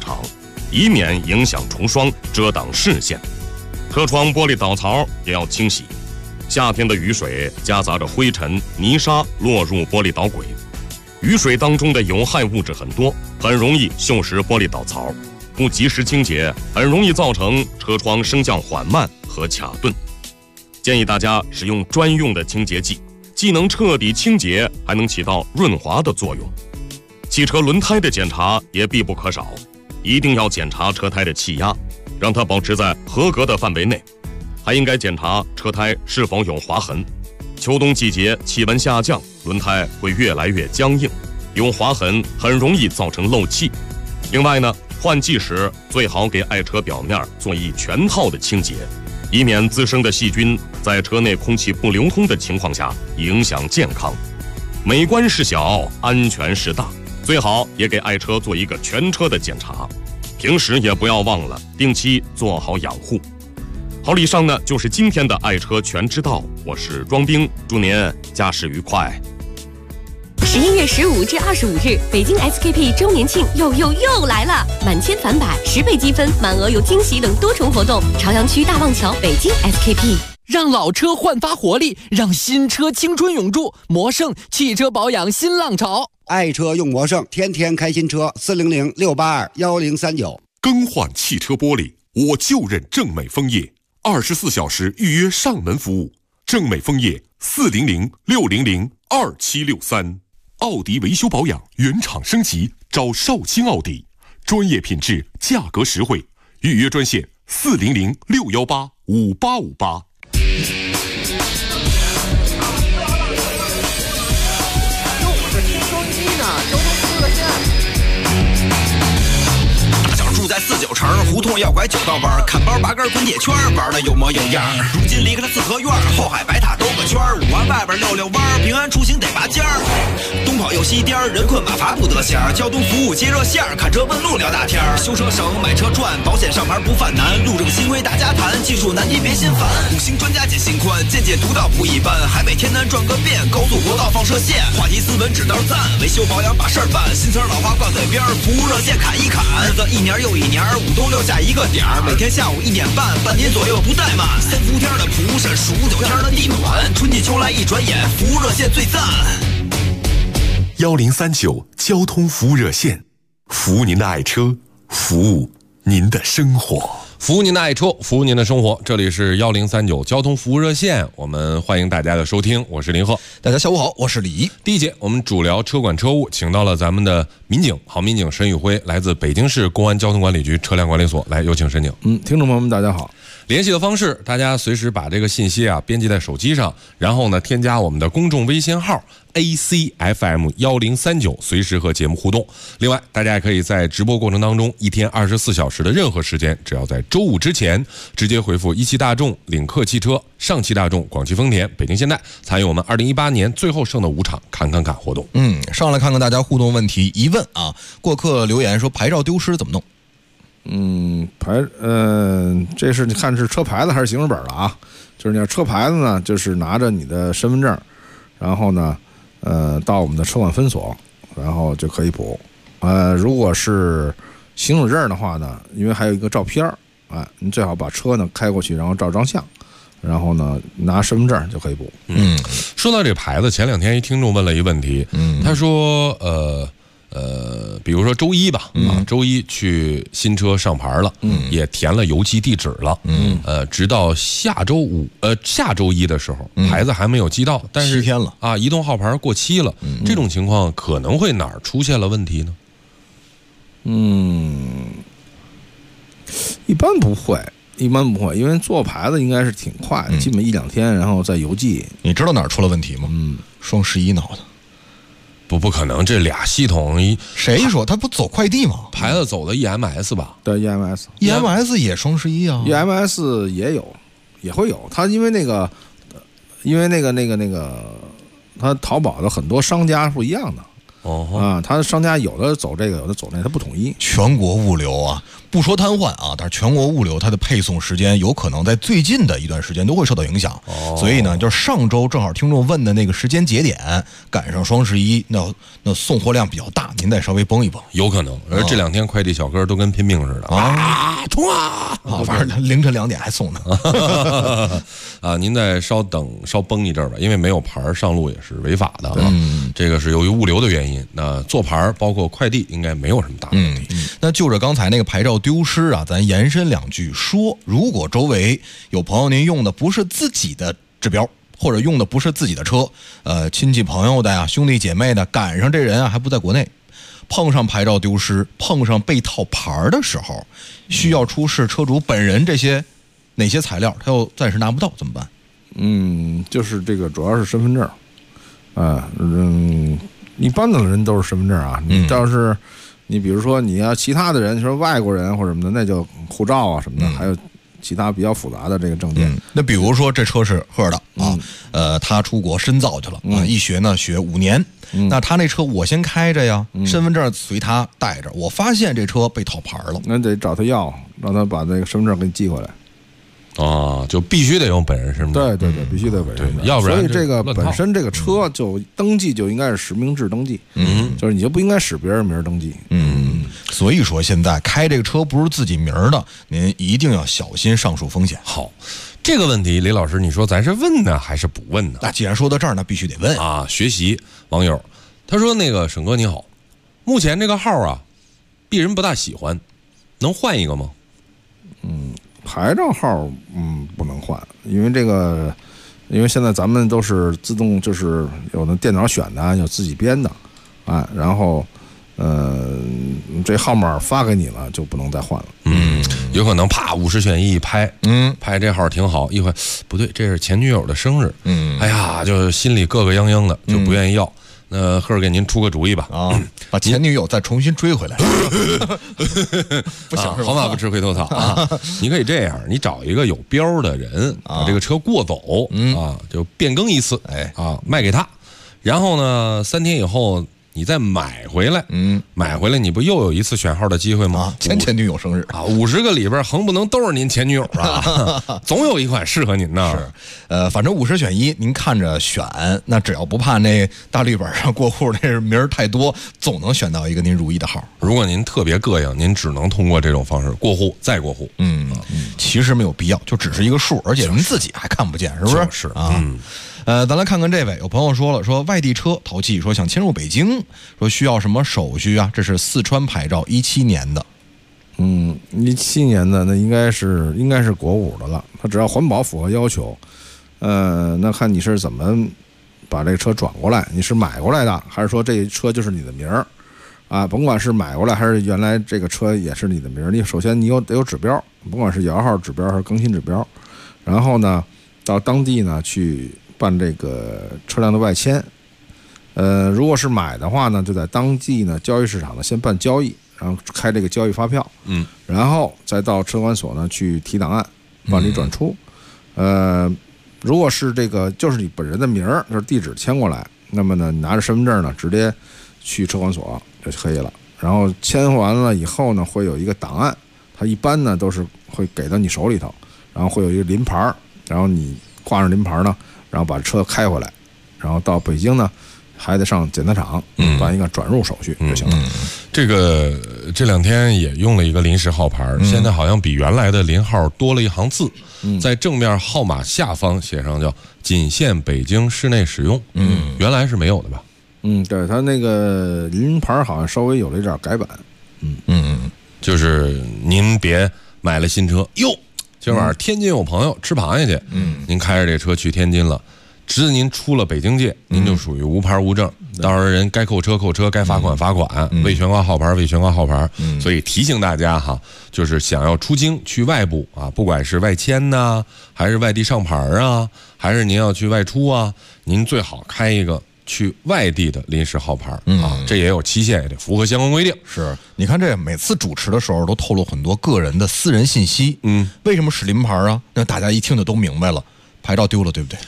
场，以免影响重霜，遮挡视线。车窗玻璃倒槽也要清洗。夏天的雨水夹杂着灰尘、泥沙落入玻璃导轨，雨水当中的有害物质很多，很容易锈蚀玻璃倒槽。不及时清洁，很容易造成车窗升降缓慢和卡顿。建议大家使用专用的清洁剂，既能彻底清洁，还能起到润滑的作用。汽车轮胎的检查也必不可少，一定要检查车胎的气压，让它保持在合格的范围内。还应该检查车胎是否有划痕。秋冬季节气温下降，轮胎会越来越僵硬，有划痕很容易造成漏气。另外呢，换季时最好给爱车表面做一全套的清洁，以免滋生的细菌在车内空气不流通的情况下影响健康。美观是小，安全是大，最好也给爱车做一个全车的检查。平时也不要忘了定期做好养护。好，以上呢就是今天的爱车全知道，我是庄兵，祝您驾驶愉快。 11月15至25日，北京 SKP 周年庆又来了！满千返百，10倍积分，满额有惊喜等多重活动。朝阳区大望桥，北京 SKP。 让老车焕发活力，让新车青春永驻。魔盛汽车保养新浪潮， 爱车用魔盛，天天开新车。400-682-1039。 更换汽车玻璃，我就认正美枫叶，24小时预约上门服务。正美枫叶400-600-2763。奥迪维修保养原厂升级，找绍兴奥迪，专业品质，价格实惠。预约专线400-618-5858。 住在49城胡同要拐9道弯，看包拔根滚铁圈，玩的有模有样。如今离开了四合院，后海白塔兜个圈，5环外边溜弯，平安出行得拔尖儿。东跑右西颠，人困马乏不得闲。交通服务接热线，看车问路聊大天。修车省，买车赚，保险上牌不犯难。路政新规大家谈，技术难题别心烦。5星专家解心宽，见解独到不一般。海北天南转个遍，高速国道放射线。话题斯文指道赞，维修保养把事儿办。新词老话挂嘴边，服务热线砍一砍。日子一年又一年，5冬6夏一个点儿，每天下午1点半，半年左右不怠慢。3伏天的蒲扇，数9天的地暖，春季秋来一转眼，服务热线最赞。 1039交通服务热线，服务您的爱车，服务您的生活。 服务您的爱车，服务您的生活。这里是1039交通服务热线，我们欢迎大家的收听，我是林鹤。 大家下午好，我是李怡。 第一节我们主聊车管车务，请到了咱们的民警，好民警沈宇辉，来自北京市公安交通管理局车辆管理所，来有请沈警。 听众朋友们大家好。 联系的方式，大家随时把这个信息编辑在手机上，然后呢添加我们的公众微信号 ACFM1039，随时和节目互动。另外，大家也可以在直播过程当中，一天24小时的任何时间，只要在周五之前直接回复一汽大众、领克汽车、上汽大众、广汽丰田、北京现代，参与我们2018年最后剩的5场看看活动。 上来看看大家互动问题疑问啊。过客留言说牌照丢失怎么弄？ 这是你看是车牌子还是行驶本了啊？就是你要车牌子呢，就是拿着你的身份证，然后呢，到我们的车管分所，然后就可以补。如果是行驶证的话呢，因为还有一个照片，你最好把车呢开过去，然后照张相，然后呢拿身份证就可以补。 说到这牌子，前2天一听众问了一问题，他说比如说周一吧，周一去新车上牌了，也填了邮寄地址了，直到下周一的时候，牌子还没有寄到，但是 7天了啊，移动号牌过期了，这种情况可能会哪儿出现了问题呢？ 一般不会，因为做牌子应该是挺快的，基本1-2天，然后再邮寄。 你知道哪儿出了问题吗？双11脑的。 不可能，这俩系统谁说他不走快递吗？ 牌子走的 EMS 吧？ 对 EMS 也双11啊 ，EMS 也会有。他因为那个，他淘宝的很多商家不一样的， 他商家有的走这个，有的走那，他不统一。 全国物流啊，不说瘫痪啊，但是全国物流它的配送时间有可能在最近的一段时间都会受到影响。所以呢，就是上周正好听众问的那个时间节点赶上双11，那送货量比较大，您再稍微绷一绷， 有可能。而这2天快递小哥都跟拼命似的冲啊！ 反正凌晨2点还送呢。 您再稍绷一阵吧，因为没有牌上路也是违法的啊。这个是由于物流的原因，那做牌包括快递应该没有什么大问题。 那就着刚才那个牌照丢失啊，咱延伸2句说，如果周围有朋友您用的不是自己的指标，或者用的不是自己的车，亲戚朋友的呀、兄弟姐妹的，赶上这人啊还不在国内，碰上牌照丢失，碰上被套牌的时候，需要出示车主本人这些哪些材料，他又暂时拿不到怎么办？ 就是这个主要是身份证，一般的人都是身份证啊。你要是你比如说你要其他的人，说外国人或者什么的，那就护照啊什么的，还有其他比较复杂的这个证件。 那比如说这车是赫的啊，他出国深造去了啊，一学呢学5年。那他那车我先开着呀，身份证随他带着，我发现这车被套牌了， 那得找他要，让他把那个身份证给你寄回来。 就必须得用本人身份证。 对，必须得本人身份证， 要不然所以这个本身这个车就登记就应该是实名制登记，就是你就不应该使别人名登记。 所以说现在开这个车不是自己名的，您一定要小心上述风险。 好，这个问题李老师，你说咱是问呢还是不问呢？ 那既然说到这儿呢，必须得问啊。学习网友他说，那个沈哥你好，目前这个号啊，鄙人不大喜欢，能换一个吗？ 牌照号不能换，因为现在咱们都是自动，就是有的电脑选的，有自己编的，然后这号码发给你了就不能再换了。 有可能啪50选1拍，拍这号挺好，一会不对，这是前女友的生日，哎呀，就心里膈膈应应的，就不愿意要。那赫儿给您出个主意吧， 把前女友再重新追回来。不行， 好马不吃回头草啊！你可以这样，你找一个有标的人，把这个车过走就变更一次，卖给他，然后呢3天以后你再买回来，买回来你不又有一次选号的机会吗？ 前女友生日 50个里边横不能都是您前女友啊，总有一款适合您的。 是，反正50选1，您看着选，那只要不怕那大绿本上过户那名儿太多，总能选到一个您如意的号。 如果您特别膈应，您只能通过这种方式过户再过户。 其实没有必要，就只是一个数，而且您自己还看不见，是不是？ 是啊。咱来看看这位，有朋友说外地车淘气，说想迁入北京，说需要什么手续啊？这是四川牌照，17年的。 17年的那应该是国5的了，他只要环保符合要求，那看你是怎么把这个车转过来，你是买过来的，还是说这车就是你的名儿啊？甭管是买过来还是原来这个车也是你的名儿，你首先你得有指标，甭管是摇号指标还是更新指标，然后呢到当地呢去办这个车辆的外迁，如果是买的话呢，就在当地呢交易市场呢先办交易，然后开这个交易发票，然后再到车管所呢去提档案，办理转出。如果是这个就是你本人的名儿，就是地址迁过来，那么呢你拿着身份证呢直接去车管所就可以了。然后迁完了以后呢，会有一个档案，它一般呢都是会给到你手里头，然后会有一个临牌，然后你挂上临牌呢，然后把车开回来，然后到北京呢还得上检测场办一个转入手续就行了。 这2天也用了一个临时号牌，现在好像比原来的临号多了一行字，在正面号码下方写上叫仅限北京市内使用。原来是没有的吧？ 对，他那个临牌好像稍微有了一点改版。 就是您别买了新车哟，今晚上天津有朋友吃螃蟹去，您开着这车去天津了，直至您出了北京界，您就属于无牌无证，到时候人该扣车扣车，该罚款罚款，未悬挂号牌未悬挂号牌。所以提醒大家哈，就是想要出京去外部啊，不管是外迁呐，还是外地上牌啊，还是您要去外出啊，您最好开一个去外地的临时号牌啊，这也有期限，也得符合相关规定。 是，你看这每次主持的时候都透露很多个人的私人信息。为什么使临牌啊？那大家一听就都明白了，牌照丢了，对不对？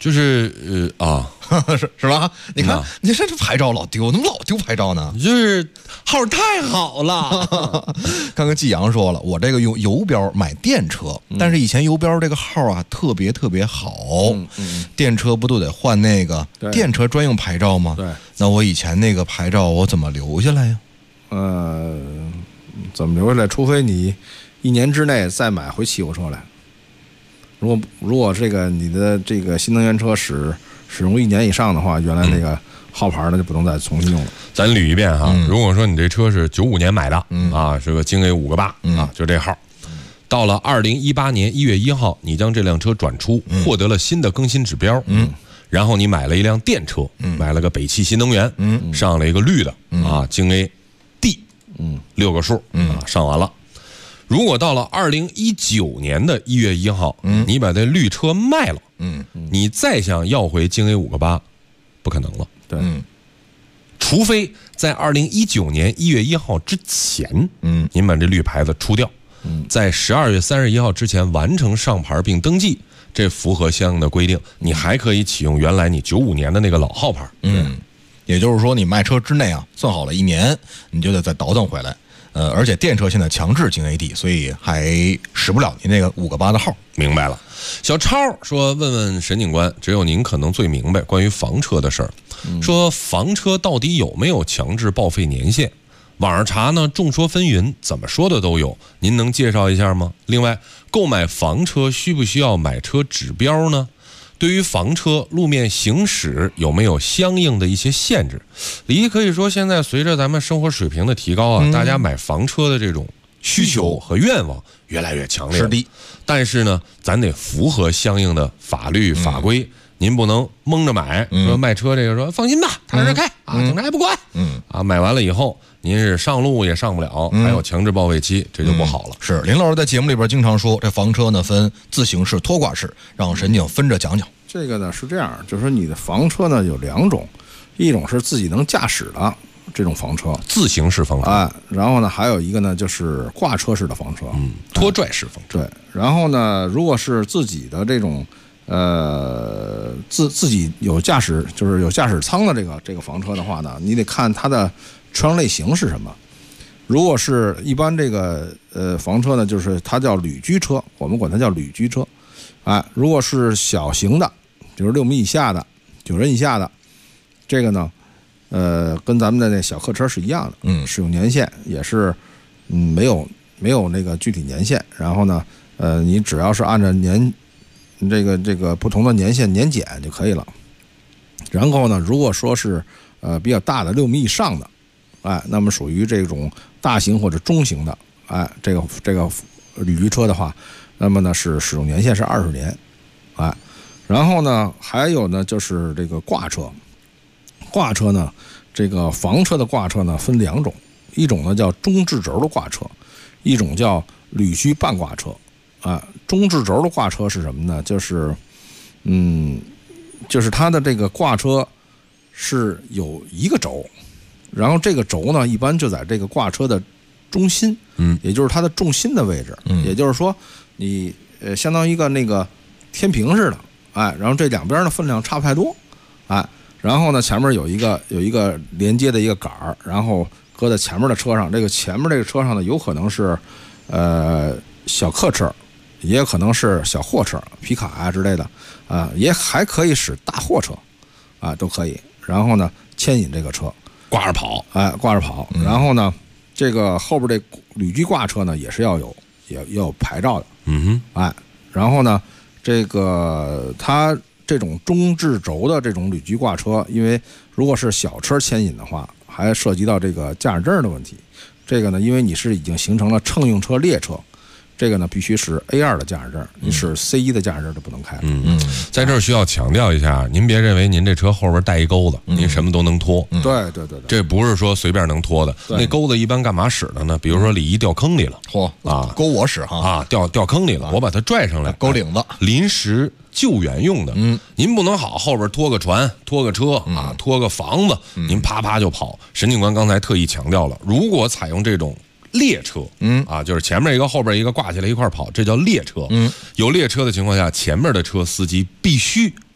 就是是吧？你看，你这牌照老丢，怎么老丢牌照呢？ 就是号太好了。 刚刚季阳说了，我这个用游标买电车，但是以前游标这个号啊特别好，电车不都得换那个电车专用牌照吗？ 对， 那我以前那个牌照我怎么留下来呀？ 怎么留下来？除非你1年之内再买回汽油车来。如果这个你的这个新能源车使用1年以上的话，原来那个号牌呢就不能再重新用了。 咱捋一遍哈，如果说你这车是95年买的，是个京 A 5个8啊，就这号。到了2018年1月1号，你将这辆车转出，获得了新的更新指标，然后你买了一辆电车，买了个北汽新能源，上了一个绿的京 A D， 6个数上完了。如果到了2019年的1月1号，你把这绿车卖了，你再想要回京 A 5个8，不可能了。 对， 除非在2019年1月1号之前，您把这绿牌子出掉，在12月31号之前完成上牌并登记，这符合相应的规定，你还可以启用原来你95年的那个老号牌。 也就是说，你卖车之内啊，算好了1年，你就得再倒腾回来。而且电车现在强制京 AD， 所以还使不了您那个5个8的号。 明白了。小超说：“问问沈警官，只有您可能最明白关于房车的事儿。说房车到底有没有强制报废年限？网上查呢，众说纷纭，怎么说的都有。您能介绍一下吗？另外，购买房车需不需要买车指标呢？对于房车路面行驶有没有相应的一些限制？李一可以说，现在随着咱们生活水平的提高啊，大家买房车的这种需求和愿望越来越强烈。 是的， 但是呢，咱得符合相应的法律法规。您不能蒙着买，说卖车这个说放心吧，踏实开警察也不管。买完了以后，您是上路也上不了，还有强制报废期，这就不好了。 是林老师在节目里边经常说，这房车呢分自行式、拖挂式，让沈警分着讲讲。 这个呢是这样，就是说你的房车呢有2种，一种是自己能驾驶的这种房车， 自行式房车然后呢还有一个呢就是挂车式的房车， 拖拽式房车。 对，然后呢如果是自己的这种自己有驾驶，就是有驾驶舱的这个房车的话呢，你得看它的车辆类型是什么。如果是一般这个房车呢，就是它叫旅居车，我们管它叫旅居车。如果是小型的，就是6米以下的、9人以下的，这个呢，跟咱们的那小客车是一样的，使用年限也是没有那个具体年限。然后呢，你只要是按照这个不同的年限年检就可以了。然后呢，如果说是比较大的6米以上的，那么属于这种大型或者中型的，这个旅居车的话，那么呢是使用年限是20年，然后呢还有呢就是这个挂车呢，这个房车的挂车呢分2种，一种呢叫中置轴的挂车，一种叫旅居半挂车。中置轴的挂车是什么呢？就是它的这个挂车是有一个轴，然后这个轴呢一般就在这个挂车的中心，也就是它的重心的位置，也就是说你相当于一个那个天平似的，然后这2边的分量差不太多，然后呢前面有一个连接的一个杆儿，然后搁在前面的车上，这个前面这个车上呢有可能是小客车，也有可能是小货车、皮卡之类的，也还可以使大货车，都可以。然后呢，牵引这个车挂着跑， 挂着跑。然后呢，这个后边这旅居挂车呢，也是要有牌照的，然后呢，这个它这种中置轴的这种旅居挂车，因为如果是小车牵引的话，还涉及到这个驾驶证的问题。这个呢，因为你是已经形成了乘用车列车。这个呢必须是 A2 的驾驶证，你是 C1 的驾驶证就不能开了。 在这儿需要强调一下，您别认为您这车后边带一钩子，您什么都能拖。 对， 这不是说随便能拖的。那钩子一般干嘛使的呢？比如说李一掉坑里了， 勾我使哈掉坑里了，我把它拽上来， 钩领子， 临时救援用的。您不能后边拖个船、拖个车拖个房子，您啪就跑。沈警官刚才特意强调了，如果采用这种列车，就是前面一个后边一个挂起来一块跑，这叫列车。有列车的情况下，前面的车司机必须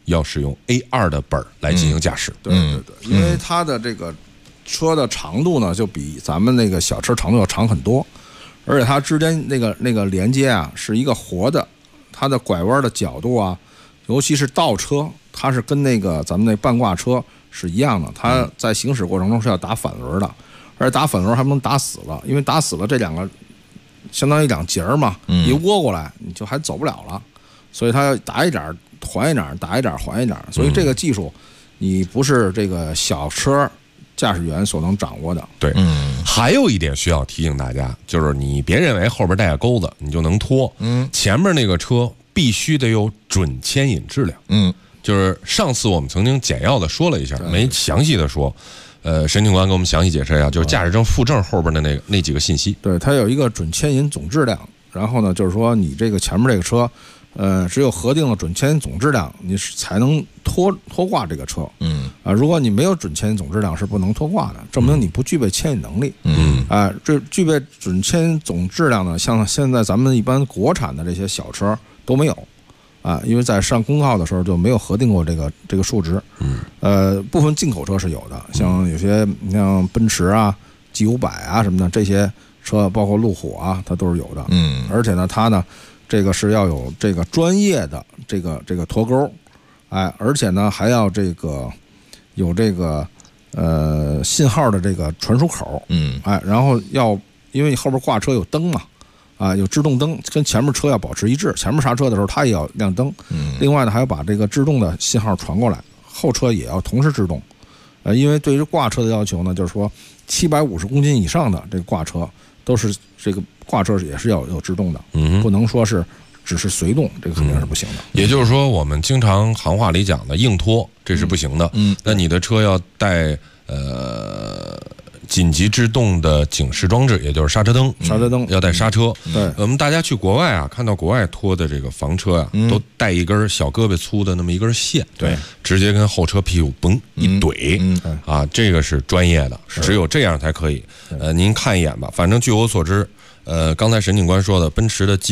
要使用 A2 的本来进行驾驶。 对，因为它的这个车的长度呢，就比咱们那个小车长度要长很多，而且它之间那个连接啊是一个活的，它的拐弯的角度啊，尤其是倒车，它是跟那个咱们那半挂车是一样的，它在行驶过程中是要打反轮的，而且打反轮还不能打死了，因为打死了这两个相当于两节嘛，一窝过来你就还走不了了，所以它要打一点还一点，打一点还一点，所以这个技术你不是这个小车驾驶员所能掌握的。 对，还有一点需要提醒大家，就是你别认为后边带个钩子你就能拖，前面那个车必须得有准牵引质量。就是上次我们曾经简要的说了一下，没详细的说。沈警官给我们详细解释一下，就是驾驶证附证后边的那几个信息。 对，它有一个准牵引总质量，然后呢，就是说你这个前面这个车，只有核定了准牵引总质量，你才能拖挂这个车。如果你没有准牵引总质量是不能拖挂的，证明你不具备牵引能力。这具备准牵引总质量呢，像现在咱们一般国产的这些小车都没有。因为在上公告的时候就没有核定过这个数值。部分进口车是有的，像有些你像奔驰啊、G500啊什么的这些车，包括路虎啊，它都是有的。而且呢，它呢，这个是要有这个专业的这个脱钩，而且呢还要这个有这个信号的这个传输口。然后因为你后边挂车有灯嘛。有制动灯，跟前面车要保持一致，前面刹车的时候它也要亮灯。另外呢，还要把这个制动的信号传过来，后车也要同时制动。因为对于挂车的要求呢，就是说750公斤以上的这个挂车都是这个挂车也是要有制动的，不能说是只是随动，这个肯定是不行的。 也就是说，我们经常行话里讲的硬拖，这是不行的。那你的车要带紧急制动的警示装置，也就是刹车灯，要带刹车。 对， 我们大家去国外啊，看到国外拖的这个房车啊，都带一根小胳膊粗的那么一根线， 对， 直接跟后车屁股嘣一怼，这个是专业的，只有这样才可以。您看一眼吧，反正据我所知，刚才沈警官说的，奔驰的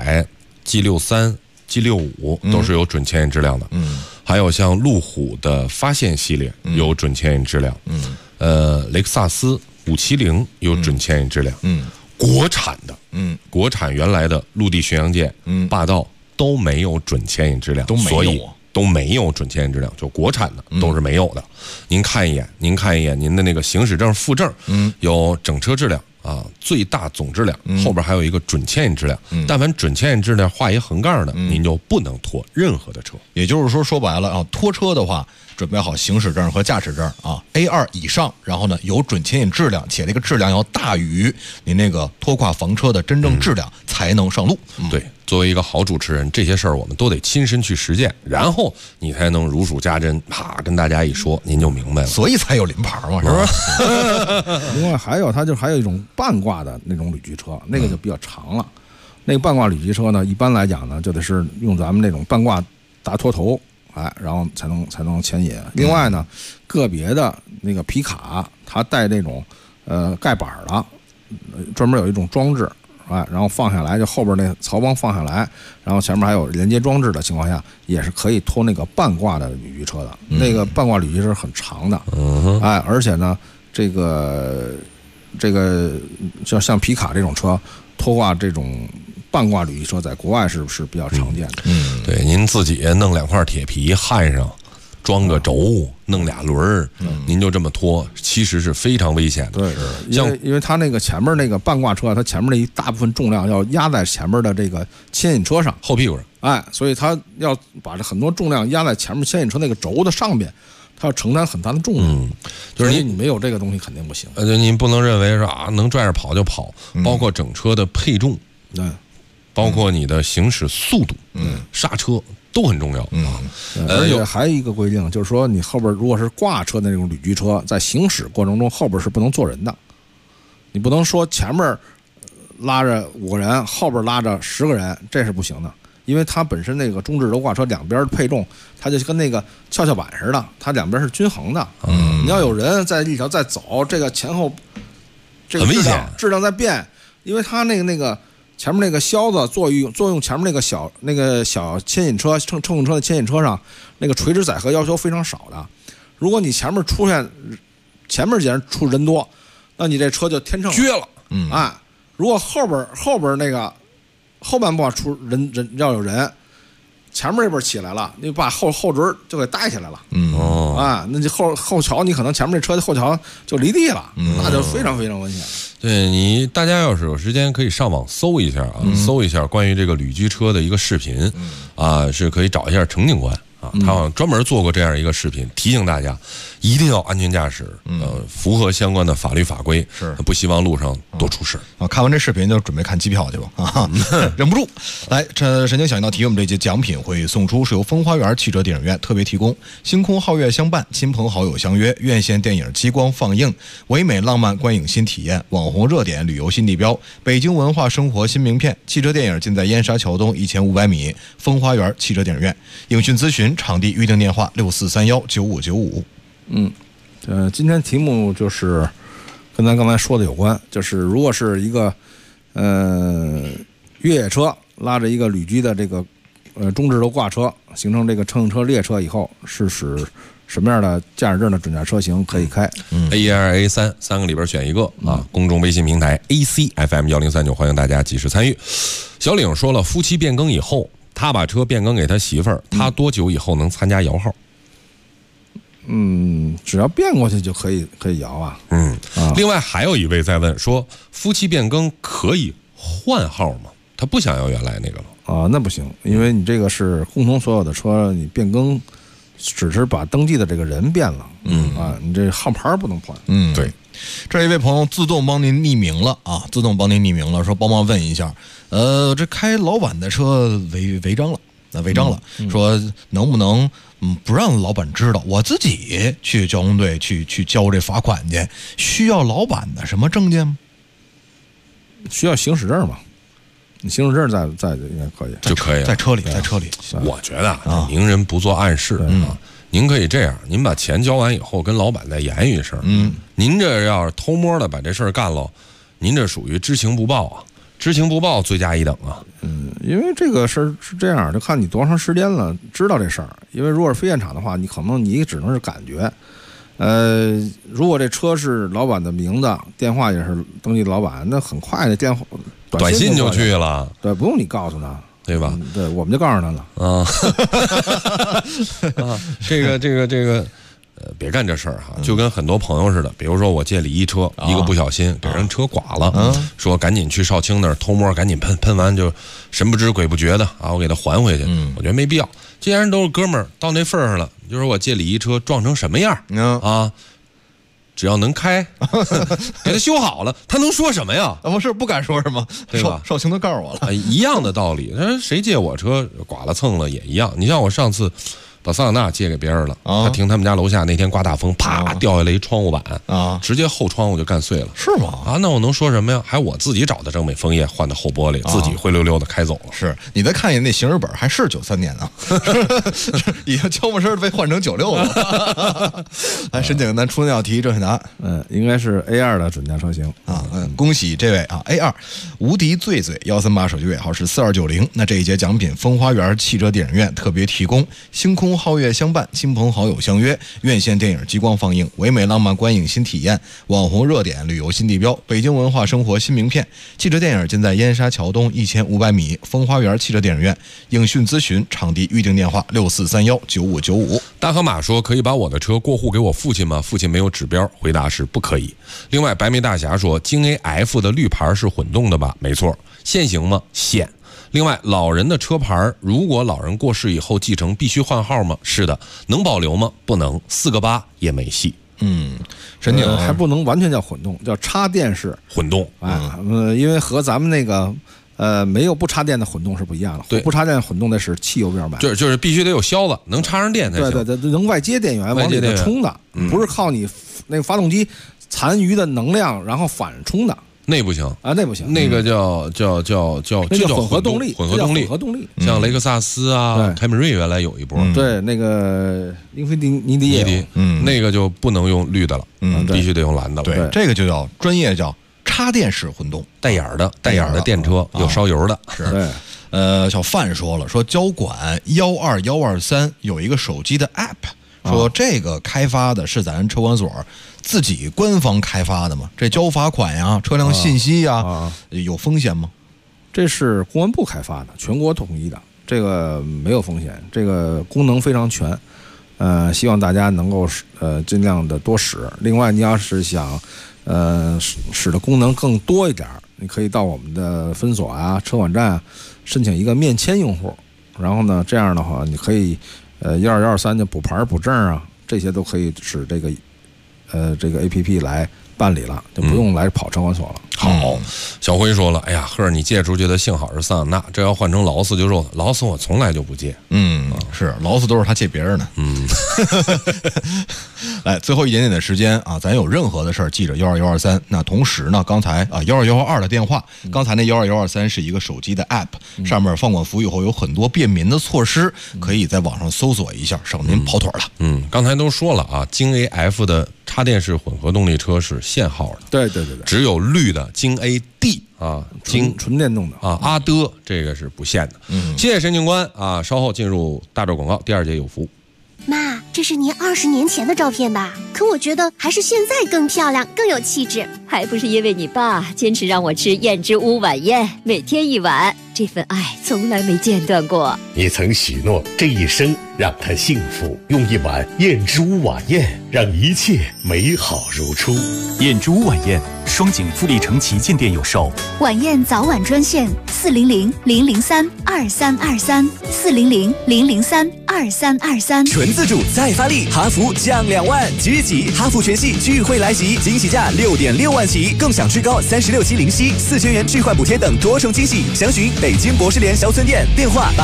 G500、G63、G65都是有准牵引质量的，还有像路虎的发现系列有准牵引质量，雷克萨斯570有准牵引质量，国产的，国产原来的陆地巡洋舰，霸道都没有准牵引质量，所以都没有准牵引质量，就国产的都是没有的。您看一眼您的那个行驶证附证，有整车质量最大总质量，后边还有一个准牵引质量。但凡准牵引质量画一横杠的，您就不能拖任何的车。 也就是说白了拖车的话，准备好行驶证和驾驶证A2 以上，然后呢有准牵引质量，且这个质量要大于你那个拖挂房车的真正质量，才能上路。 对，作为一个好主持人，这些事儿我们都得亲身去实践，然后你才能如数家珍，跟大家一说，您就明白了。 所以才有临牌嘛，是吧？ 另外还有一种半挂的那种旅居车，那个就比较长了。那个半挂旅居车呢，一般来讲呢，就得是用咱们那种半挂大拖头。然后才能牵引。另外呢，个别的那个皮卡，它带这种盖板的，专门有一种装置，然后放下来，就后边那槽帮放下来，然后前面还有连接装置的情况下，也是可以拖那个半挂的旅居车的。那个半挂旅居车是很长的，而且呢，这个像皮卡这种车拖挂这种半挂旅居车，在国外是比较常见的。 对，您自己弄2块铁皮焊上，装个轴，弄2轮您就这么拖，其实是非常危险的。 对，因为它那个前面那个半挂车，它前面那一大部分重量要压在前面的这个牵引车上， 后屁股上。 所以它要把这很多重量压在前面牵引车那个轴的上边，它要承担很大的重量。就是你没有这个东西肯定不行。 您不能认为是能拽着跑就跑，包括整车的配重。包括你的行驶速度，刹车都很重要。 而且还有一个规定，就是说你后边如果是挂车的那种旅居车，在行驶过程中后边是不能坐人的，你不能说前面拉着5个人，后边拉着10个人，这是不行的。因为它本身那个中置轴挂车两边的配重，它就跟那个跷跷板似的，它两边是均衡的。你要有人在一条在走，这个前后这个很危险， 质量在变，因为它那个前面那个销子作用前面那个小牵引车乘用车的牵引车上那个垂直载荷要求非常少的。如果你前面既然出人多，那你这车就天秤撅了。 如果后边那个后半部出人要有人，前面这边起来了，你把后轮就给带起来了。那就后桥你可能前面这车的后桥就离地了，那就非常非常危险。 对大家要是有时间可以上网搜一下搜一下关于这个旅居车的一个视频是可以找一下程警官他好像专门做过这样一个视频，提醒大家一定要安全驾驶，符合相关的法律法规， 是不希望路上多出事看完这视频就准备看机票去吧忍不住。来，这神经小一道题，我们这节奖品会送出，是由风花园汽车电影院特别提供，星空皓月相伴，亲朋好友相约，院线电影激光放映，唯美浪漫观影新体验，网红热点旅游新地标，北京文化生活新名片。汽车电影尽在燕莎桥东1500米风花园汽车电影院。影讯咨询场地预订电话64319595。 今天题目就是跟咱刚才说的有关，就是如果是一个越野车拉着一个旅居的这个中置楼挂车形成这个乘用车列车以后，是使什么样的驾驶证的准驾车型可以开 ？A2 A3 3个里边选一个公众微信平台 ACFM1039，欢迎大家及时参与。小领说了，夫妻变更以后，他把车变更给他媳妇儿，他多久以后能参加摇号？ 只要变过去就可以摇另外还有一位在问说，夫妻变更可以换号吗？他不想要原来那个了那不行，因为你这个是共同所有的车，你变更只是把登记的这个人变了，你这号牌不能换。 对。 这一位朋友自动帮您匿名了说帮忙问一下，这开老板的车违章了，说能不能不让老板知道，我自己去交通队去交这罚款去，需要老板的什么证件吗？ 需要行驶证吗？你行驶证在应该可以就可以了， 在车里。 我觉得明人不做暗事您可以这样，您把钱交完以后跟老板再言语一声，您这要是偷摸的把这事儿干了，您这属于知情不报知情不报罪加一等因为这个事儿是这样，就看你多长时间了知道这事儿。因为如果是非现场的话，你可能你只能是感觉。如果这车是老板的名字，电话也是登记的老板，那很快的短信就去了， 对，不用你告诉他， 对吧？ 对，我们就告诉他了这个。别干这事儿就跟很多朋友似的，比如说我借李一车，一个不小心给人车剐了，说赶紧去少卿那儿偷摸赶紧喷完就神不知鬼不觉的我给他还回去。我觉得没必要，既然都是哥们儿，到那份儿上了，就说我借李一车撞成什么样只要能开给他修好了，他能说什么呀？ 不敢说什么，对吧？少卿都告诉我了， 一样的道理。谁借我车剐了蹭了也一样。你像我上次把桑塔纳借给别人了，他停他们家楼下，那天刮大风，啪掉下来一窗户板直接后窗户就干碎了。 是吗？ 那我能说什么呀？还我自己找的正美枫叶换的后玻璃，自己灰溜溜的开走了。 是你再看一眼那行驶本，还是93年啊，已经悄没声被换成96了。来，申警，咱出那道题，正确答案， 应该是 A2 的准驾车型恭喜这位A2 无敌醉138手机尾号是4290。那这一节奖品，风花园汽车电影院特别提供，星空皓月相伴，亲朋好友相约，院线电影激光放映，唯美浪漫观影新体验，网红热点旅游新地标，北京文化生活新名片。汽车电影尽在燕莎桥东1500米风花园汽车电影院。影讯咨询场地预订电话64319595。 大河马说，可以把我的车过户给我父亲吗？父亲没有指标，回答是不可以。另外白眉大侠说，京 AF 的绿牌是混动的吧？没错。限行吗？限。另外，老人的车牌如果老人过世以后继承，必须换号吗？是的。能保留吗？不能，4个8也没戏。 陈景还不能完全叫混动，叫插电式混动。 因为和咱们那个没有不插电的混动是不一样的。 对， 不插电混动的是汽油标买， 就是必须得有销子，能插上电才行。 对，能外接电源往里头充的，不是靠你那个发动机残余的能量然后反充的。 那不行那不行， 那个叫混合动力， 混合动力，像雷克萨斯凯美瑞原来有一波， 对，那个英菲尼迪， 那个就不能用绿的了，必须得用蓝的了。 对，这个就叫专业叫插电式混动， 带眼儿的电车，有烧油的。 是。小范说了，说交管12123有一个手机的 app， 说这个开发的是咱车管所自己官方开发的吗？这交罚款呀、车辆信息呀，有风险吗？ 这是公安部开发的，全国统一的，这个没有风险，这个功能非常全。希望大家能够尽量的多使。另外，你要是想使的功能更多一点，你可以到我们的分所啊、车管站申请一个面签用户，然后呢，这样的话你可以12123的补牌补证啊，这些都可以使这个APP 来办理了，就不用来跑车管所了。 好，小辉说了，哎呀，赫儿你借出去的幸好是桑塔纳，这要换成劳斯就说劳斯我从来就不借。 是劳斯都是他借别人的。来，最后一点点的时间啊，咱有任何的事儿记着12123。那同时呢，刚才12112的电话，刚才那12123是一个手机的 app，上面放管服务以后有很多便民的措施，可以在网上搜索一下，省您跑腿了。 刚才都说了啊，京 AF 的插电式混合动力车是限号的， 对， 只有绿的京 AD 啊， 纯电动的啊，阿德这个是不限的。谢谢沈警官啊，稍后进入大洲广告，第二节有福。 妈，这是您20年前的照片吧？可我觉得还是现在更漂亮，更有气质。 还不是因为你爸坚持让我吃燕之屋晚宴，每天1碗，这份爱从来没间断过。 你曾许诺这一生让他幸福，用1碗燕之屋晚宴让一切美好如初。 燕之屋晚宴，双井富力城旗舰店有售。 晚宴早晚专线400-003-2323，400-003-2323。 纯自主再发力，哈弗降2万，即日起哈弗全系聚会来袭，惊喜价6.6万起，更享最高36期零息，4000元置换补贴等多重惊喜。详询北京博士联销村店，电话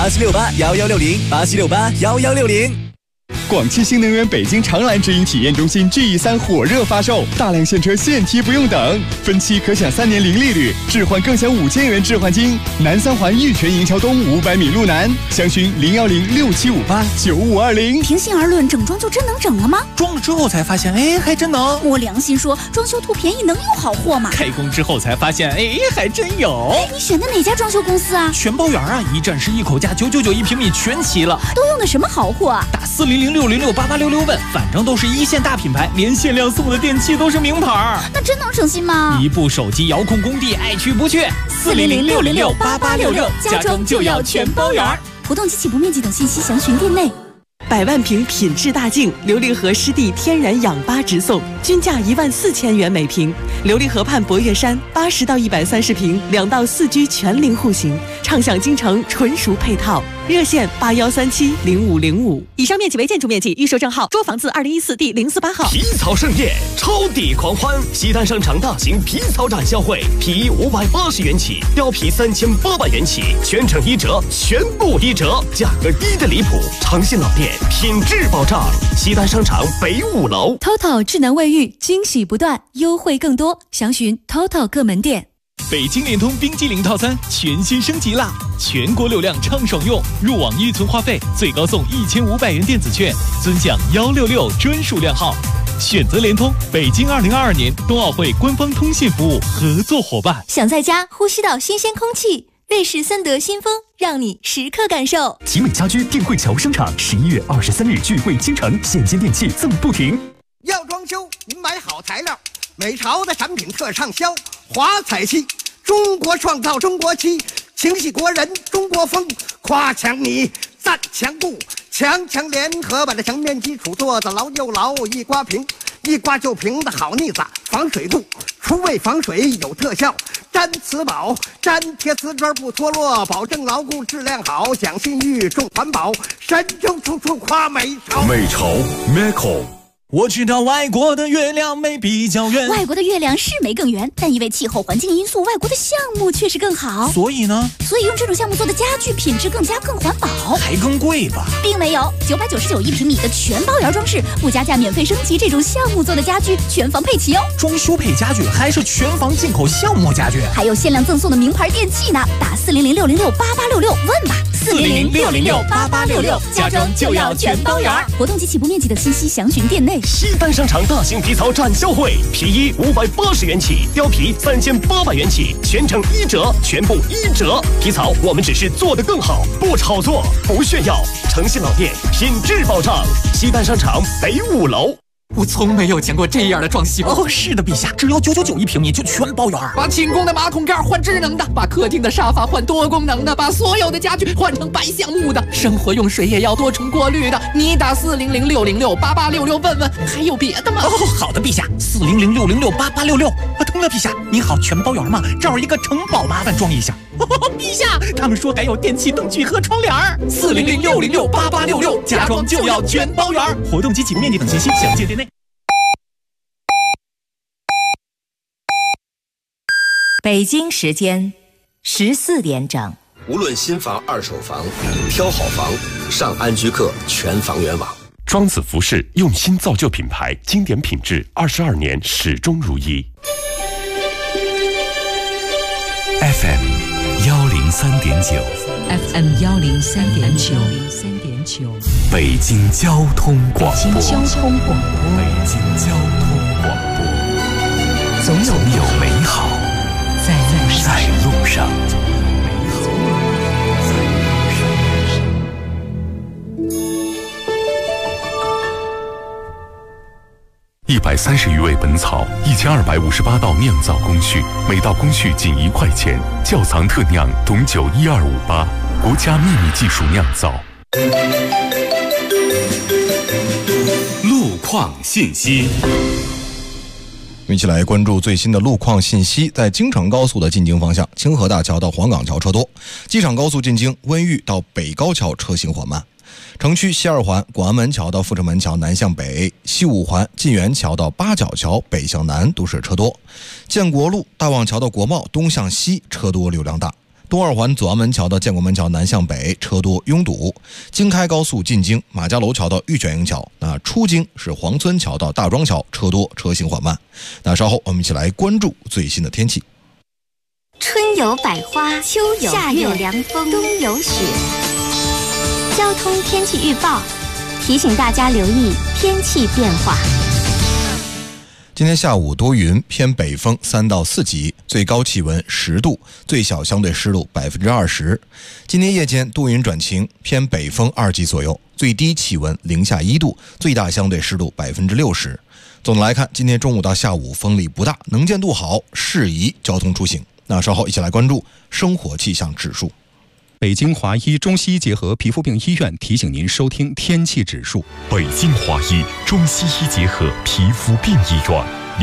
87681160，87681160。 广汽新能源北京长蓝直营体验中心 GE3 火热发售，大量现车现提不用等，分期可享3年零利率，置换更享5000元置换金。南三环玉泉营桥东500米路南，详询01067589520。 平心而论，整装就真能整了吗？ 装了之后才发现，哎，还真能。 我良心说，装修图便宜能有好货吗？ 开工之后才发现，哎，还真有。 你选的哪家装修公司啊？ 全包圆啊，一站式一口价999/1平米全齐了。 都用的什么好货啊？ 打400-606-8866问，反正都是一线大品牌，连限量送的电器都是名牌。 那真能省心吗？ 一部手机遥控工地，爱去不去。 400-606-8866，家装就要全包圆。活动及起步面积等信息详询店内。 100万瓶品质大净琉璃河湿地天然氧吧直送，均价14000元每瓶。琉璃河畔博悦山80到130平，2到4居全龄户型，畅享京城纯熟配套。热线81370505。以上面积为建筑面积，预售证号捉房子2014第048号。 皮草盛宴，超抵狂欢！西单商场大型皮草展销会，皮衣580元起，貂皮3800元起，全程1折，全部1折，价格低的离谱。长信老店，品质保障。西单商场北5楼。 TOTO 智能卫浴，惊喜不断，优惠更多，详询 TOTO 各门店。 北京联通冰激凌套餐全新升级啦！全国流量畅爽用，入网预存话费最高送1500元电子券，尊享166专属量号。选择联通，北京2022年冬奥会官方通信服务合作伙伴。 想在家呼吸到新鲜空气，瑞士森德新风让你时刻感受。 集美家居定慧桥生产11月23日聚会倾城，现金电器赠不停。 要装修，您买好材料，美朝的产品特畅销。华彩漆，中国创造中国漆，情系国人中国风，夸墙泥，赞墙布，强联合把这墙面基础做得牢又牢，一刮平，一刮就平的好腻子，防水度，除味防水有特效，粘瓷宝，粘贴瓷砖不脱落，保证牢固质量好，讲信誉重环保，神州处处夸美朝。 美朝 Meko。我知道外国的月亮没比较圆， 外国的月亮是没更圆，但因为气候环境因素，外国的项目确实更好。 所以呢？ 所以用这种项目做的家具品质更环保， 还更贵吧？ 并没有，999/1平米的全包圆装饰，不加价免费升级这种项目做的家具，全房配齐哦。 装修配家具还是全房进口项目家具， 还有限量赠送的名牌电器呢。打400-606-8866问吧，400-606-8866，家装就要全包圆。活动及起步面积等信息详询店内。 内。 西单商场大型皮草展销会，皮衣580元起，貂皮3800元起，全程1折，全部1折。皮草我们只是做得更好，不炒作，不炫耀，诚信老店，品质保障。西单商场北5楼。 我从没有见过这样的装修哦！是的，陛下，只要999一平米就全包圆。 把寝宫的马桶盖换智能的，把客厅的沙发换多功能的，把所有的家具换成白橡木的，生活用水也要多重过滤的。你打400-606-8866问问，还有别的吗？ 哦，好的，陛下，400-606-8866。对了，陛下，您好，全包圆吗？这儿一个城堡，麻烦装一下。陛下，他们说还有电器灯具和窗帘。400-606-8866，家装就要全包圆。活动及起步面积等信息，详见店内。 北京时间14点整。 无论新房、二手房，挑好房，上安居客全房源网。 庄子服饰用心造就品牌，经典品质，22年始终如一。 FM 103.9 FM 103.9 北京交通广播。 北京交通广播。 北京交通广播。总有美好在路上。130余味本草，1258道酿造工序，每道工序仅1块钱。窖藏特酿董酒1258，国家秘密技术酿造。 路况信息。 一起来关注最新的路况信息。在京承高速的进京方向，清河大桥到黄岗桥车多；机场高速进京温榆到北高桥车行缓慢。城区西2环广安门桥到阜成门桥南向北，西5环晋源桥到八角桥北向南都是车多。建国路大望桥到国贸东向西车多流量大。东2环左安门桥到建国门桥南向北车多拥堵。京开高速进京马家楼桥到玉泉营桥，出京是黄村桥到大庄桥车多车行缓慢。稍后我们一起来关注最新的天气。 春有百花，秋有夏有凉风，冬有雪。交通天气预报提醒大家留意天气变化。 今天下午多云，偏北风3到4级，最高气温10度，最小相对湿度20%。今天夜间多云转晴，偏北风2级左右，最低气温零下1度，最大相对湿度60%。总的来看，今天中午到下午风力不大，能见度好，适宜交通出行。稍后一起来关注生活气象指数。 北京华医中西医结合皮肤病医院提醒您收听天气指数。 北京华医中西医结合皮肤病医院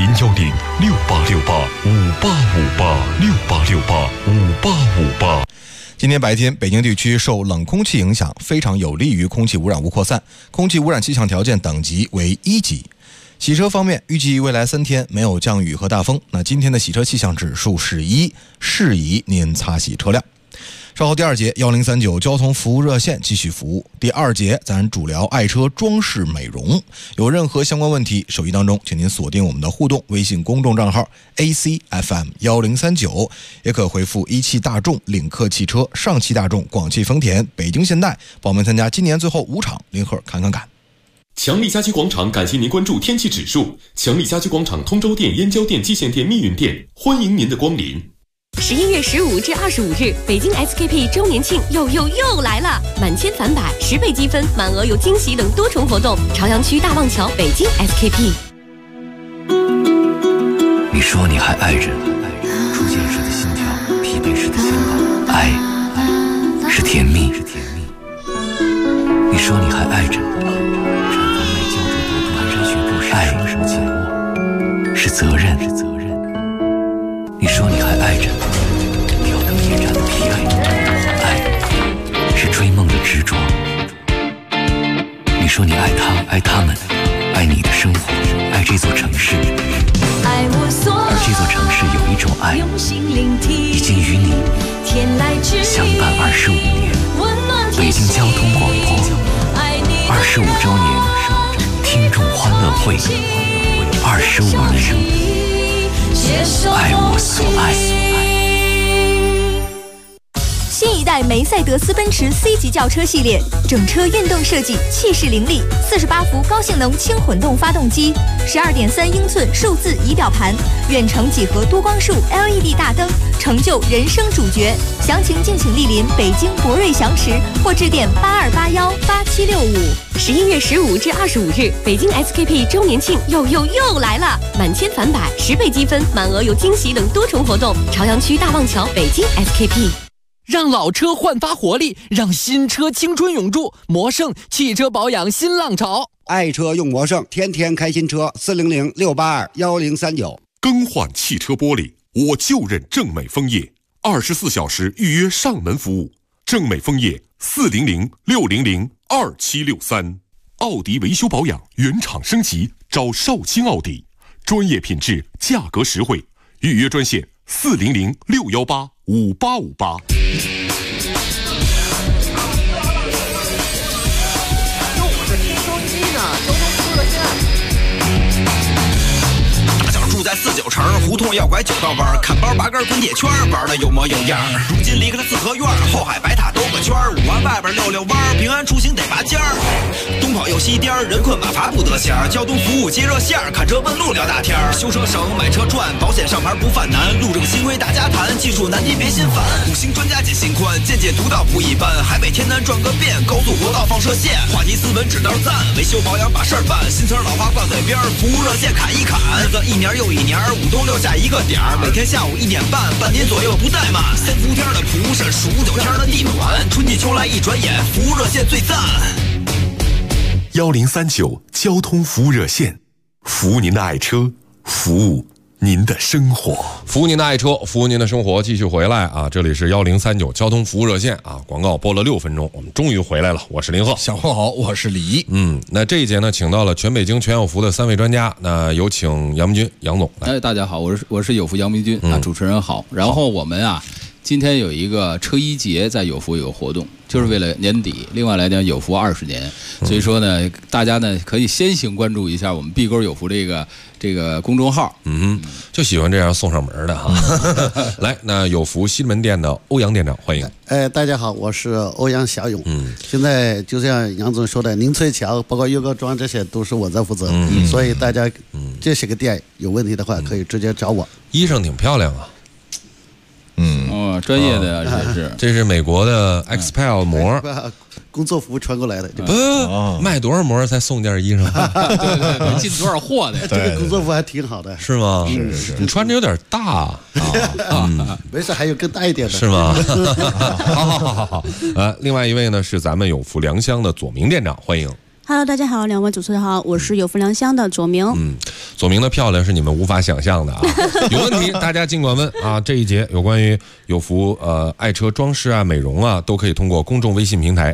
，010-6868-5858，6868-5858。 今天白天，北京地区受冷空气影响，非常有利于空气污染物扩散，空气污染气象条件等级为1级。洗车方面，预计未来3天没有降雨和大风。今天的洗车气象指数是1，适宜您擦洗车辆。稍后第2节1039交通服务热线继续服务。第2节咱主聊爱车装饰美容，有任何相关问题，手机当中请您锁定我们的互动微信公众账号 ACFM1039，也可回复一汽大众、领克汽车、上汽大众、广汽丰田、北京现代报名参加今年最后5场零盒看看赶。 强力家居广场感谢您关注天气指数。强力家居广场通州店、燕郊店、蓟县店、密云店，欢迎您的光临。 11月15至25日，北京 SKP 周年庆又来了！满千返百，10倍积分，满额有惊喜等多重活动。朝阳区大望桥，北京 SKP。 你说你还爱着，初见时的心跳，疲惫时的心动，爱是甜蜜。你说你还爱着，产房内胶质毒蹒跚学步时，爱是责任。你说你还爱着，挑灯夜战的疲惫，爱是追梦的执着。你说你爱他，爱他们，爱你的生活，爱这座城市。而这座城市有一种爱，已经与你相伴25年。北京交通广播25周年听众欢乐会，25年，爱我所爱。 新一代在梅赛德斯奔驰 C 级轿车系列，整车运动设计，气势凌厉，48伏高性能轻混动发动机，12.3英寸数字仪表盘，远程几何多光束 LED 大灯，成就人生主角。详情敬请莅临北京博瑞祥驰或致电82818765。11月15至25日，北京 SKP 周年庆又来了！满千返百，10倍积分，满额有惊喜等多重活动。朝阳区大望桥北京 SKP。 让老车焕发活力，让新车青春永驻。魔盛汽车保养新浪潮， 爱车用魔盛，天天开新车。400-682-1039。 更换汽车玻璃，我就认正美枫叶，24小时预约上门服务。正美枫叶400-600-2763。奥迪维修保养原厂升级，找少卿奥迪，专业品质，价格实惠。预约专线400-618-5858。 住在49城胡同要拐9道弯，看包拔根滚铁圈，玩的有模有样。如今离开了四合院，后海白塔兜个圈，5环外边溜弯，平安出行得拔尖儿。东跑又西颠，人困马乏不得闲。交通服务接热线，看车问路聊大天。修车省，买车赚，保险上牌不犯难。路政新规大家谈，技术难题别心烦。5星专家解心宽，见解独到不一般。海北天南转个遍，高速国道放射线。话题斯文指道赞，维修保养把事儿办。新词老话挂嘴边，服务热线砍一砍。日子一年又一年，5东6下一个点儿，每天下午1点半，半年左右不怠慢。3伏天的蒲扇，数9天的地暖，春季秋来一转眼，服务热线最赞。 1039交通服务热线，服务您的爱车，服务您的生活， 服务您的爱车，服务您的生活。继续回来啊，这里是1039交通服务热线啊，广告播了6分钟，我们终于回来了。我是林鹤， 小贺好，我是李毅。 那这一节呢，请到了全北京全有福的3位专家，那有请杨明军杨总来。 大家好，我是有福杨明军啊，主持人好。然后我们啊，今天有一个车衣节，在有福有个活动，就是为了年底。另外来讲，有福20年，所以说呢，大家呢可以先行关注一下我们碧沟有福这个公众号。 就喜欢这样送上门的哈。来，那有福西门店的欧阳店长，欢迎。 大家好，我是欧阳霞勇。现在就像杨总说的，宁翠桥包括岳各庄这些都是我在负责，所以大家这些个店有问题的话，可以直接找我。 衣裳挺漂亮啊。 专业的这是美国的 XPEL 膜， 工作服传过来的。 卖多少膜才送件衣裳？ 对，进多少货的？ 这个工作服还挺好的。 是吗？是。你穿着有点大没事，还有更大一点的。 是吗？好。另外一位呢是咱们有福良乡的左明店长，欢迎。 Hello， 大家好，2位主持人好，我是有福良乡的左明。 左明的漂亮是你们无法想象的啊！有问题大家尽管问啊！这一节有关于有福爱车装饰啊、美容啊，都可以通过公众微信平台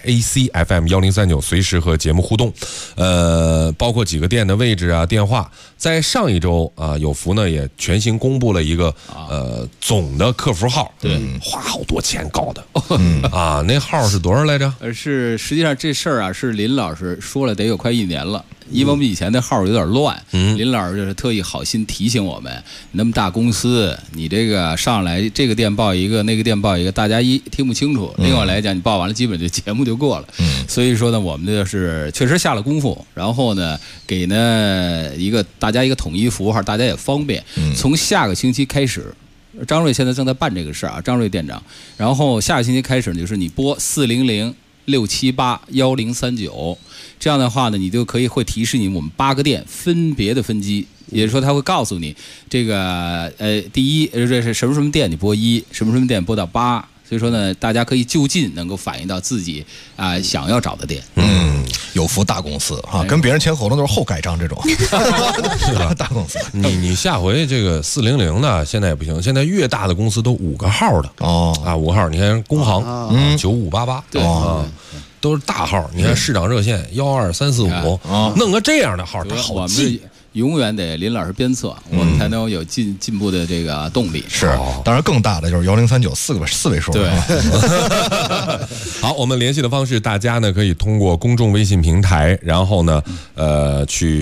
ACFM1039随时和节目互动。包括几个店的位置啊、电话。在上一周啊，有福呢也全新公布了一个总的客服号，对，花好多钱搞的啊！那号是多少来着？ 是实际上这事儿啊，是林老师说了得有快1年了。因为我们以前的号有点乱，林老师就是特意好心提醒我们，那么大公司，你这个上来这个店报一个，那个店报一个，大家听不清楚。另外来讲，你报完了，基本这节目就过了。所以说呢，我们这是确实下了功夫，然后呢，给呢大家一个统一服务号，大家也方便。从下个星期开始。张瑞现在正在办这个事儿啊，张瑞店长。然后下个星期开始就是你拨400-678-1039，这样的话呢，你就会提示你我们8个店分别的分机，也就是说他会告诉你这个第一这是什么什么店你拨1，什么什么店拨到8。所以说呢，大家可以就近能够反映到自己想要找的店。 有福大公司啊，跟别人签合同都是后盖章这种，是吧？大公司， 你下回这个400的现在也不行，现在越大的公司都5个号的5个号，你看工行9588 对都是大号，你看市长热线12345，弄个这样的号，它好记。 永远得林老师鞭策，我们才能有进步的这个动力。 是，当然更大的就是10394位数。对， 好，我们联系的方式，大家呢可以通过公众微信平台，然后呢去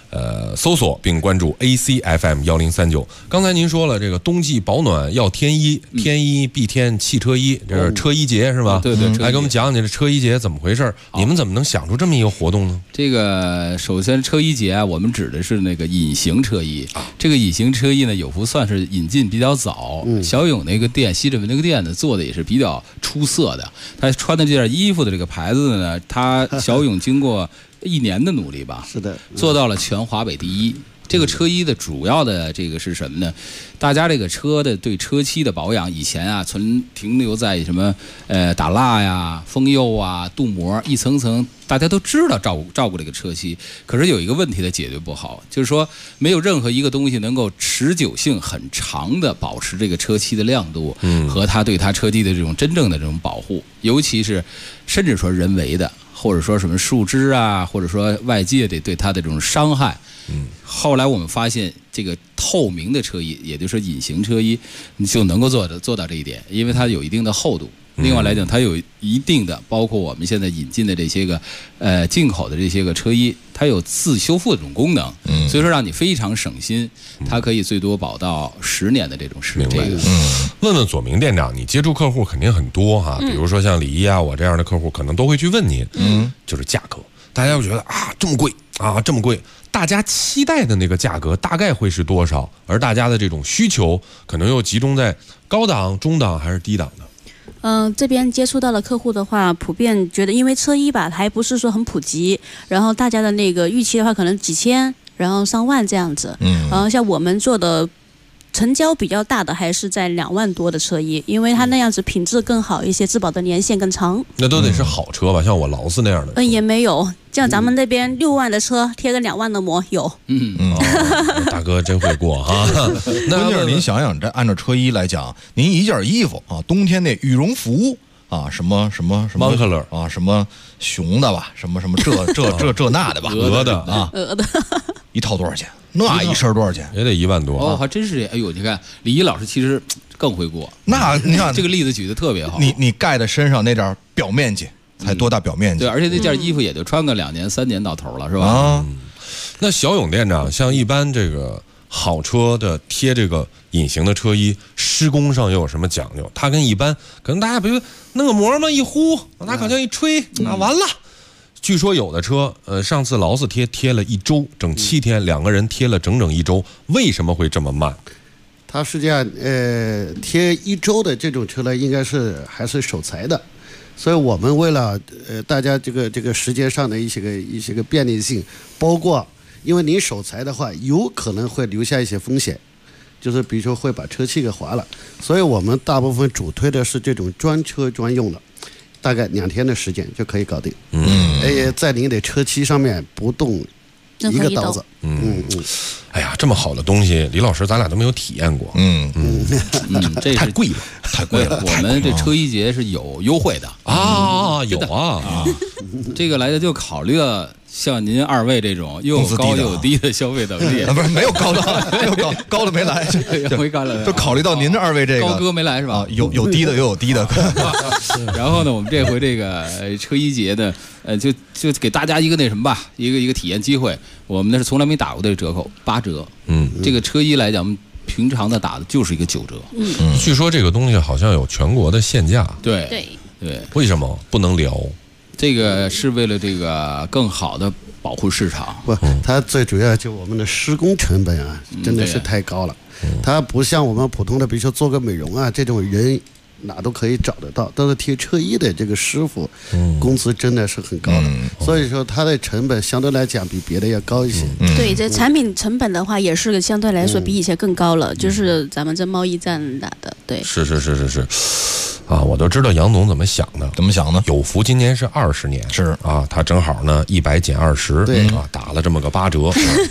搜索并关注 ACFM1039。刚才您说了，这个冬季保暖要添衣，添衣必添汽车衣，这是车衣节是吧？ 对对， 来给我们讲讲这车衣节怎么回事？你们怎么能想出这么一个活动呢？ 这个首先车衣节啊，我们指的是那个隐形车衣。这个隐形车衣呢，有福算是引进比较早。小勇那个店，西直门那个店呢，做的也是比较出色的。他穿的这件衣服的这个牌子呢，他小勇经过1年的努力吧， 是的， 做到了全华北第一。这个车衣的主要的这个是什么呢？大家这个车的对车漆的保养，以前啊停留在什么打蜡呀、封釉啊、镀膜，一层层，大家都知道照顾这个车漆。可是有一个问题的解决不好，就是说没有任何一个东西能够持久性很长的保持这个车漆的亮度，和它对它车漆的这种真正的这种保护，尤其是甚至说人为的，或者说什么树枝啊，或者说外界的对它的这种伤害。后来我们发现，这个透明的车衣，也就是隐形车衣，你就能够做到这一点，因为它有一定的厚度。另外来讲，它有一定的，包括我们现在引进的这些个进口的这些个车衣，它有自修复的这种功能，所以说让你非常省心，它可以最多保到10年的这种时间。 问问左明店长，你接触客户肯定很多哈，比如说像李一啊，我这样的客户可能都会去问您，就是价格，大家会觉得啊这么贵啊这么贵。大家期待的那个价格大概会是多少？而大家的这种需求可能又集中在高档、中档还是低档的？ 这边接触到的客户的话，普遍觉得，因为车衣吧还不是说很普及，然后大家的那个预期的话，可能几千，然后上万这样子。像我们做的成交比较大的还是在2万多的车衣，因为它那样子品质更好一些，质保的年限更长。 那都得是好车吧？像我劳斯那样的？ 也没有，像咱们那边6万的车贴个2万的膜有。 大哥真会过哈。 关键是您想想，这按照车衣来讲，您一件衣服啊，冬天那羽绒服啊，什么 Moncler 啊，什么熊的吧，什么这那的吧， 鹅的啊， 鹅的， 一套多少钱？那一身多少钱？ 也得1万多。 哦，还真是。哎呦，你看李一老师其实更会过。 那你看这个例子举得特别好。 你盖在身上那点表面积才多大表面积？ 对，而且那件衣服也就穿个2年3年到头了，是吧？ 啊， 那小勇店长，像一般这个好车的贴这个隐形的车衣，施工上又有什么讲究？它跟一般可能大家比如弄个膜嘛，一呼，拿烤箱一吹，完了。据说有的车，上次劳斯贴了1周，整7天，2个人贴了整1周，为什么会这么慢？ 它实际上，贴1周的这种车呢，应该是还是手裁的，所以我们为了大家这个时间上的一些个便利性，包括因为您手裁的话，有可能会留下一些风险，就是比如说会把车漆给划了，所以我们大部分主推的是这种专车专用的。大概2天的时间就可以搞定，在您的车漆上面不动一个刀子， 哎呀，这么好的东西，李老师咱俩都没有体验过， 这太贵了， 太贵了。我们这车衣节是有优惠的啊，有啊， 这个来的就考虑了像您2位这种又高又低的消费能力， 不是没有高的，没有高的没来，就考虑到您这2位这个高哥没来是吧？ 有低的又有低的。 然后呢，我们这回这个车衣节的，就给大家一个那什么吧，一个体验机会。我们那是从来没打过这个折扣，8折。这个车衣来讲，我们平常的打的就是一个9折。 据说这个东西好像有全国的限价。 对， 为什么不能聊？ 这个是为了这个更好的保护市场。 不，它最主要就我们的施工成本啊，真的是太高了。它不像我们普通的，比如说做个美容啊，这种人哪都可以找得到，但是贴车衣的这个师傅，工资真的是很高的，所以说它的成本相对来讲比别的要高一些。 对，这产品成本的话也是相对来说比以前更高了，就是咱们这贸易战打的，对。 是。啊，我都知道杨总怎么想的。 怎么想呢？ 有福今年是20年， 是啊，他正好呢100减20， 对啊，打了这么个8折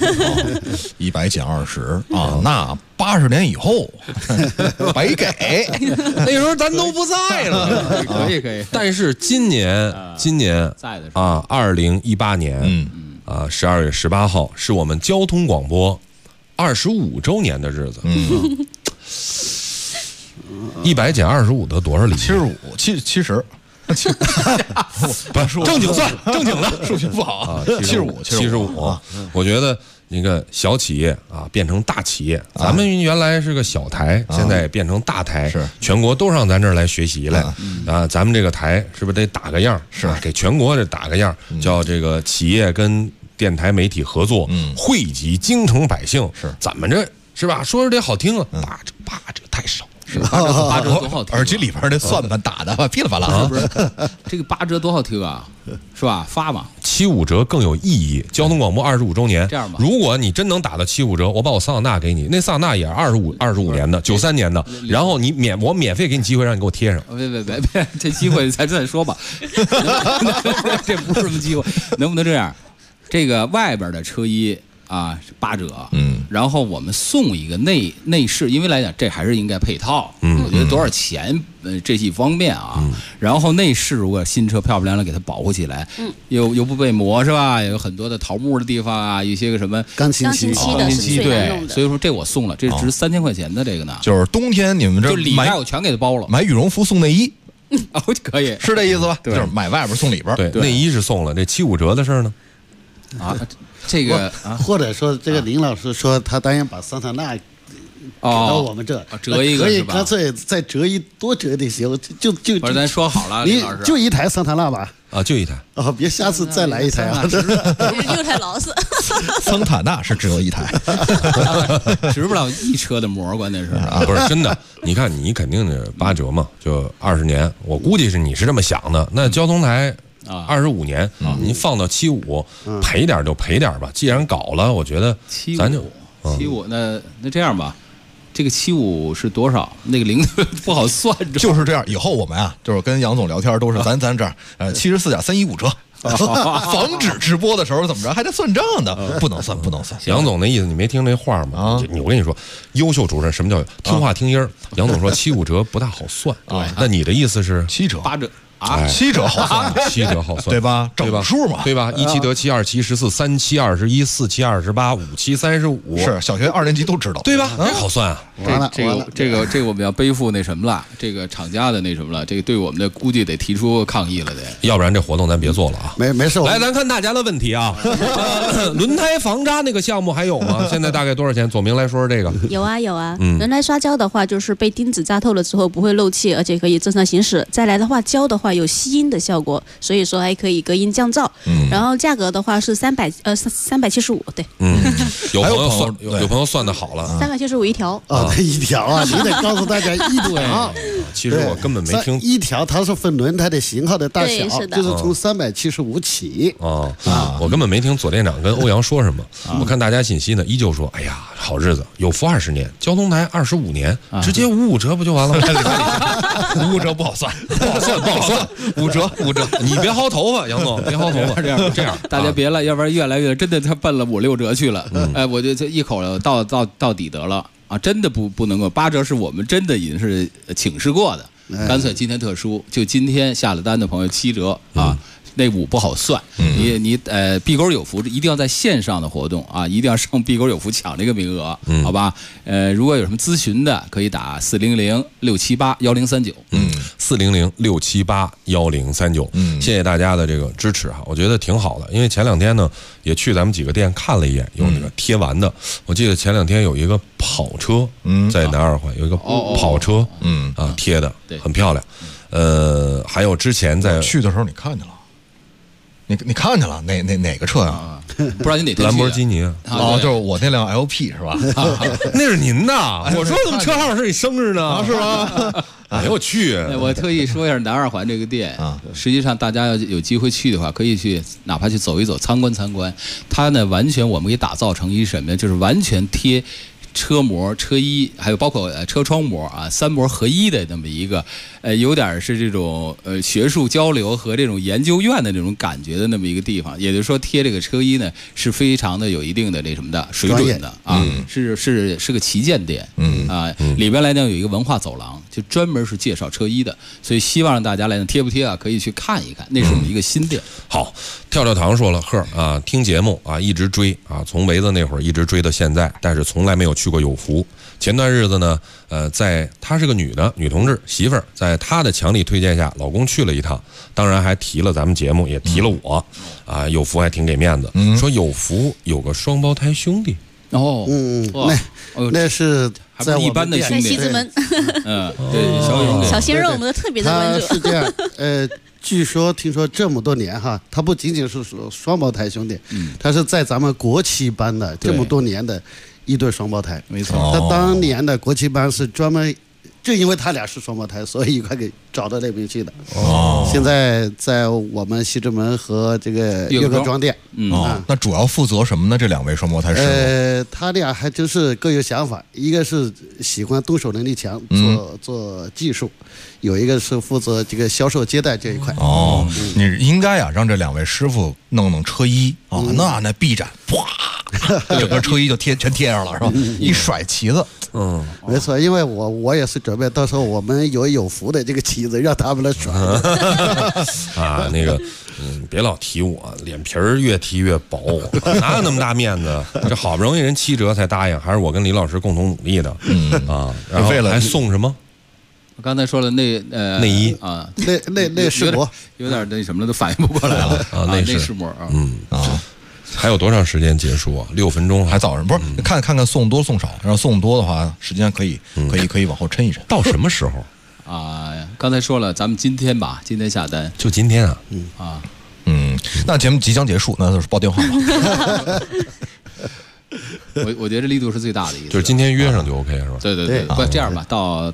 ，100减20啊，那80年以后白给， 那时候咱都不在了， 可以。 但是今年在的时候啊，2018年12月18号是我们交通广播25周年的日子。100减25得多少厘米 ？70， 不是正经算，正经的数学不好啊。75， 我觉得那个小企业啊变成大企业，咱们原来是个小台，现在也变成大台，是全国都上咱这儿来学习来啊。咱们这个台是不是得打个样？是给全国这打个样，叫这个企业跟电台媒体合作，惠及京城百姓。是咱们这是吧？说着得好听啊，八折太少。 八折多好听， 耳机里边的算盘打的噼里啪啦， 是不是？这个8折多好听啊，是吧？发嘛 ，75折更有意义。交通广播25周年，这样吧，如果你真能打到75折，我把我桑塔纳给你，那桑塔纳也是25年的，93年的，然后我免费给你机会让你给我贴上。 别，这机会咱再说吧，这不是什么机会，能不能这样？这个外边的车衣啊8折，然后我们送一个内饰，因为来讲这还是应该配套，我觉得多少钱这是一方面啊，然后内饰如果新车漂漂亮亮给它保护起来，又不被磨是吧？有很多的桃木的地方啊，一些个什么钢琴漆对，所以说这我送了，这值3000块钱的这个呢， 就是冬天你们这就里外我全给它包了， 买羽绒服送内衣。 可以是这意思吧？就是买外边送里边， 对，内衣是送了，这75折的事呢？ 这个或者说这个林老师说他答应把桑塔纳给到我们这折一个可以干脆再折多折点行，就不是咱说好了， 你就一台桑塔纳吧。 就一台别下次再来一台啊 ！6台劳斯， 桑塔纳是只有一台， 值不了一车的膜，关键是不是真的？你看你肯定是8折嘛，就20年，我估计是你是这么想的。那交通台25年，您放到75，赔点就赔点吧。既然搞了，我觉得咱就 75，那这样吧。这个75是多少？那个零不好算， 就是这样。以后我们啊，就是跟杨总聊天都是咱这儿74.315折，防止直播的时候怎么着还得算账的，不能算。 杨总那意思你没听这话吗？我跟你说，优秀主持人什么叫听话听音儿？杨总说75折不大好算，那你的意思是 7折、 8折？ 7折好算 ，7折好算， 对吧？整数嘛， 对吧？17得7，27 14，3 7 21，4 7 28，5 7 35， 是小学2年级都知道， 对吧？这好算啊！ 这个我们要背负那什么了，这个厂家的那什么了，这个对我们的估计得提出抗议了得， 要不然这活动咱别做了啊！ 没事， 来，咱看大家的问题啊。轮胎防扎那个项目还有吗？现在大概多少钱？左明来说说这个。 有啊，轮胎刷胶的话，就是被钉子扎透了之后不会漏气，而且可以正常行驶。再来的话，胶的话有吸音的效果，所以说还可以隔音降噪。然后价格的话是375，对。 有朋友算的好了 ，375一条。 一条啊，你得告诉大家一条。 其实我根本没听一条，它是分轮胎的型号的大小，就是从375起。 我根本没听左店长跟欧阳说什么。我看大家信息呢，依旧说，哎呀，好日子，有福20年，交通台25年，直接55折不就完了吗 ？55折不好算，5折， 你别薅头发，杨总，别薅头发，这样， 大家别了，要不然越来越真的他奔了5、6折去了。我就这一口到底得了啊！真的不能够8折，是我们真的已经是请示过的，干脆今天特殊，就今天下了单的朋友7折啊。那5不好算，你碧沟有福一定要在线上的活动啊，一定要上碧沟有福抢这个名额，好吧？如果有什么咨询的，可以打400-678-1039。 400-678-1039。谢谢大家的这个支持哈，我觉得挺好的，因为前2天呢也去咱们几个店看了一眼，有那个贴完的。我记得前2天有一个跑车，在南二环有一个跑车，贴的很漂亮。还有之前在去的时候你看见了。你看见了哪个车啊？ 不知道你哪天去兰博基尼就是我那辆 LP 是吧？ 那是您的，我说怎么车号是你生日呢？ 是吧？ 哎呦我去！ 我特意说一下南二环这个店啊，实际上大家要有机会去的话，可以去，哪怕去走一走、参观。它呢，完全我们给打造成一什么呢？就是完全贴车膜、车衣，还有包括车窗膜啊，3膜合一的那么一个，有点是这种学术交流和这种研究院的那种感觉的那么一个地方。也就是说，贴这个车衣呢是非常的有一定的这什么的水准的啊，是个旗舰店，里边来讲有一个文化走廊， 就专门是介绍车衣的，所以希望让大家来贴不贴啊，可以去看一看，那是我们一个新店。 好，跳跳糖说了，贺啊，听节目啊一直追啊，从维子那会儿一直追到现在，但是从来没有去过有福。前段日子呢，在她是个女同志媳妇儿，在她的强力推荐下，老公去了一趟，当然还提了咱们节目，也提了我，啊，有福还挺给面子，说有福有个双胞胎兄弟。 哦， 那是在一般的兄弟， 西直门， 对， 小鲜肉我们都特别的关注。 他是这样，据说听说这么多年哈，他不仅仅是说双胞胎兄弟，他是在咱们国旗班的这么多年的一对双胞胎， 没错。 他当年的国旗班是专门，就因为他俩是双胞胎，所以一块给找到那边去的。哦，现在在我们西直门和这个悦客庄店。 那主要负责什么呢？这2位双胞胎师傅？ 他俩还就是各有想法，一个是喜欢动手能力强，做技术，有一个是负责这个销售接待这一块。 哦，你应该啊让这2位师傅弄车衣啊，那臂展，啪，整个车衣就全贴上了，是吧？一甩旗子， 没错，因为我也是准备到时候我们有福的这个旗子让他们来甩。 啊，那个。别老提我，脸皮儿越提越薄，哪有那么大面子？这好不容易人7折才答应，还是我跟李老师共同努力的，然后还送什么？ 我刚才说了内衣啊， 内饰膜有点那什么了，都反应不过来了啊，内饰膜啊， 还有多长时间结束啊？6分钟还早着，不是？看看送多送少，然后送多的话，时间可以往后抻一抻。 到什么时候？ 刚才说了，咱们今天下单， 就今天啊， 那节目即将结束，那就是报电话吧。 我觉得这力度是最大的一次， 就是今天约上就 OK 是吧？ 对，不这样吧，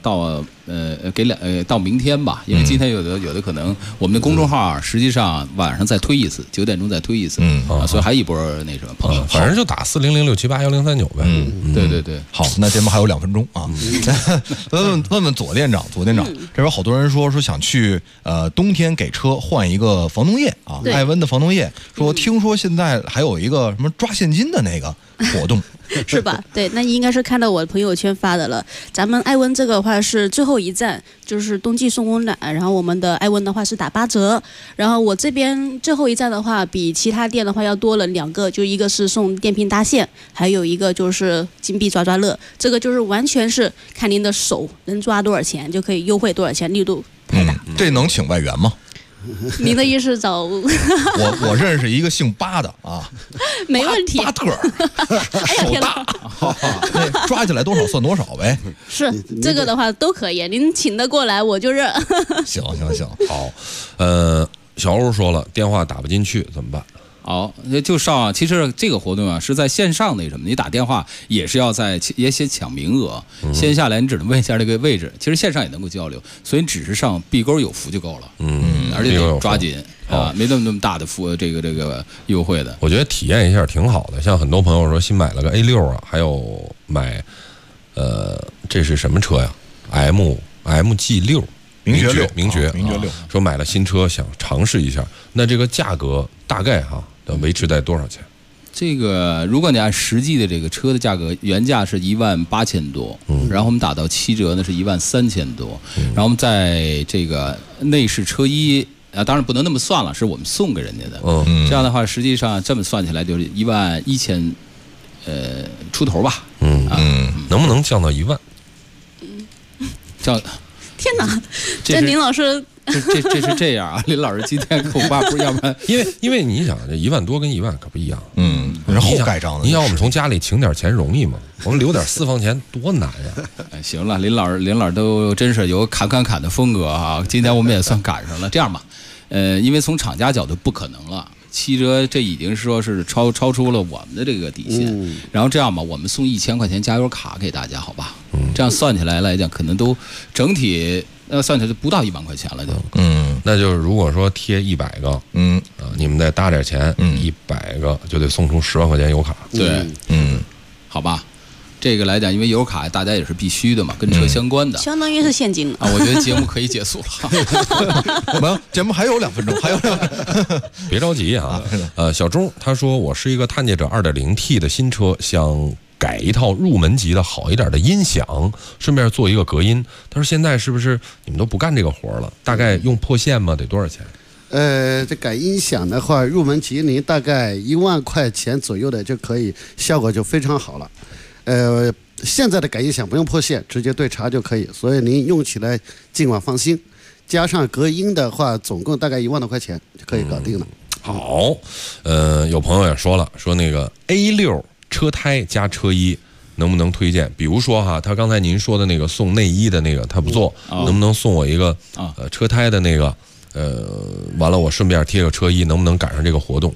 到明天吧，因为今天有的可能我们的公众号实际上晚上再推一次，9点钟再推一次，所以还一波那什么朋友， 反正就打4006781039呗。 对， 好，那节目还有2分钟啊，问左店长，这边好多人说想去冬天给车换一个防冻液啊，艾温的防冻液，说听说现在还有一个什么抓现金的那个活动。 是吧？对，那应该是看到我朋友圈发的了。咱们艾温这个的话是最后一站，就是冬季送温暖，然后我们的艾温的话是打8折。然后我这边最后一站的话，比其他店的话要多了2个，就一个是送电瓶搭线，还有一个就是金币抓乐。这个就是完全是看您的手能抓多少钱就可以优惠多少钱，力度太大。 这能请外援吗？ 您的意思找我认识一个姓巴的啊， 没问题， 巴特，手大，那抓起来多少算多少呗。 是这个的话都可以，您请得过来我就认。 行， 好，小欧说了，电话打不进去怎么办？ 好，就上。其实这个活动啊是在线上那什么，你打电话也是要也先抢名额，线下来你只能问一下这个位置，其实线上也能够交流，所以你只是上B勾有福就够了。而且得抓紧啊，没那么大的这个优惠的。 我觉得体验一下挺好的，像很多朋友说新买了个 A6啊，还有买这是什么车呀 ？MG6。名爵6，说买了新车想尝试一下，那这个价格大概维持在多少钱？ 这个如果你按实际的这个车的价格，原价是18000多，然后我们打到7折呢是13000多，然后我们在这个内饰车衣当然不能那么算了，是我们送给人家的，这样的话实际上这么算起来就是11000出头吧， 能不能降到1万？ 降。 天哪，这林老师， 这是这样啊！林老师今天恐怕不是，要不然因为你想这1万多跟1万可不一样， 后盖章的。 你想我们从家里请点钱容易吗？我们留点私房钱多难呀！ 行了，林老师都真是有砍的风格啊！今天我们也算赶上了。这样吧，因为从厂家角度不可能了。7折，这已经说是超出了我们的这个底线。然后这样吧，我们送1000块钱加油卡给大家，好吧？这样算起来讲，可能都整体算起来就不到1万块钱了，就。 那就是如果说贴100个，你们再搭点钱，100个就得送出10万块钱油卡。 对，好吧。这个来讲，因为油卡大家也是必须的嘛，跟车相关的， 相当于是现金了啊。我觉得节目可以结束了。 没有，节目还有2分钟， 别着急啊。小钟他说，我是一个探界者2.0T 的新车，想改一套入门级的好一点的音响，顺便做一个隔音。他说现在是不是你们都不干这个活了？大概用破线吗？得多少钱？ 这改音响的话，入门级您大概1万块钱左右的就可以，效果就非常好了。现在的改音响不用破线，直接对插就可以，所以您用起来尽管放心。加上隔音的话，总共大概1万多块钱就可以搞定了。 好，有朋友也说了，说那个 A6 车胎加车衣能不能推荐？比如说哈，他刚才您说的那个送内衣的那个他不做，能不能送我一个车胎的那个？完了我顺便贴个车衣，能不能赶上这个活动？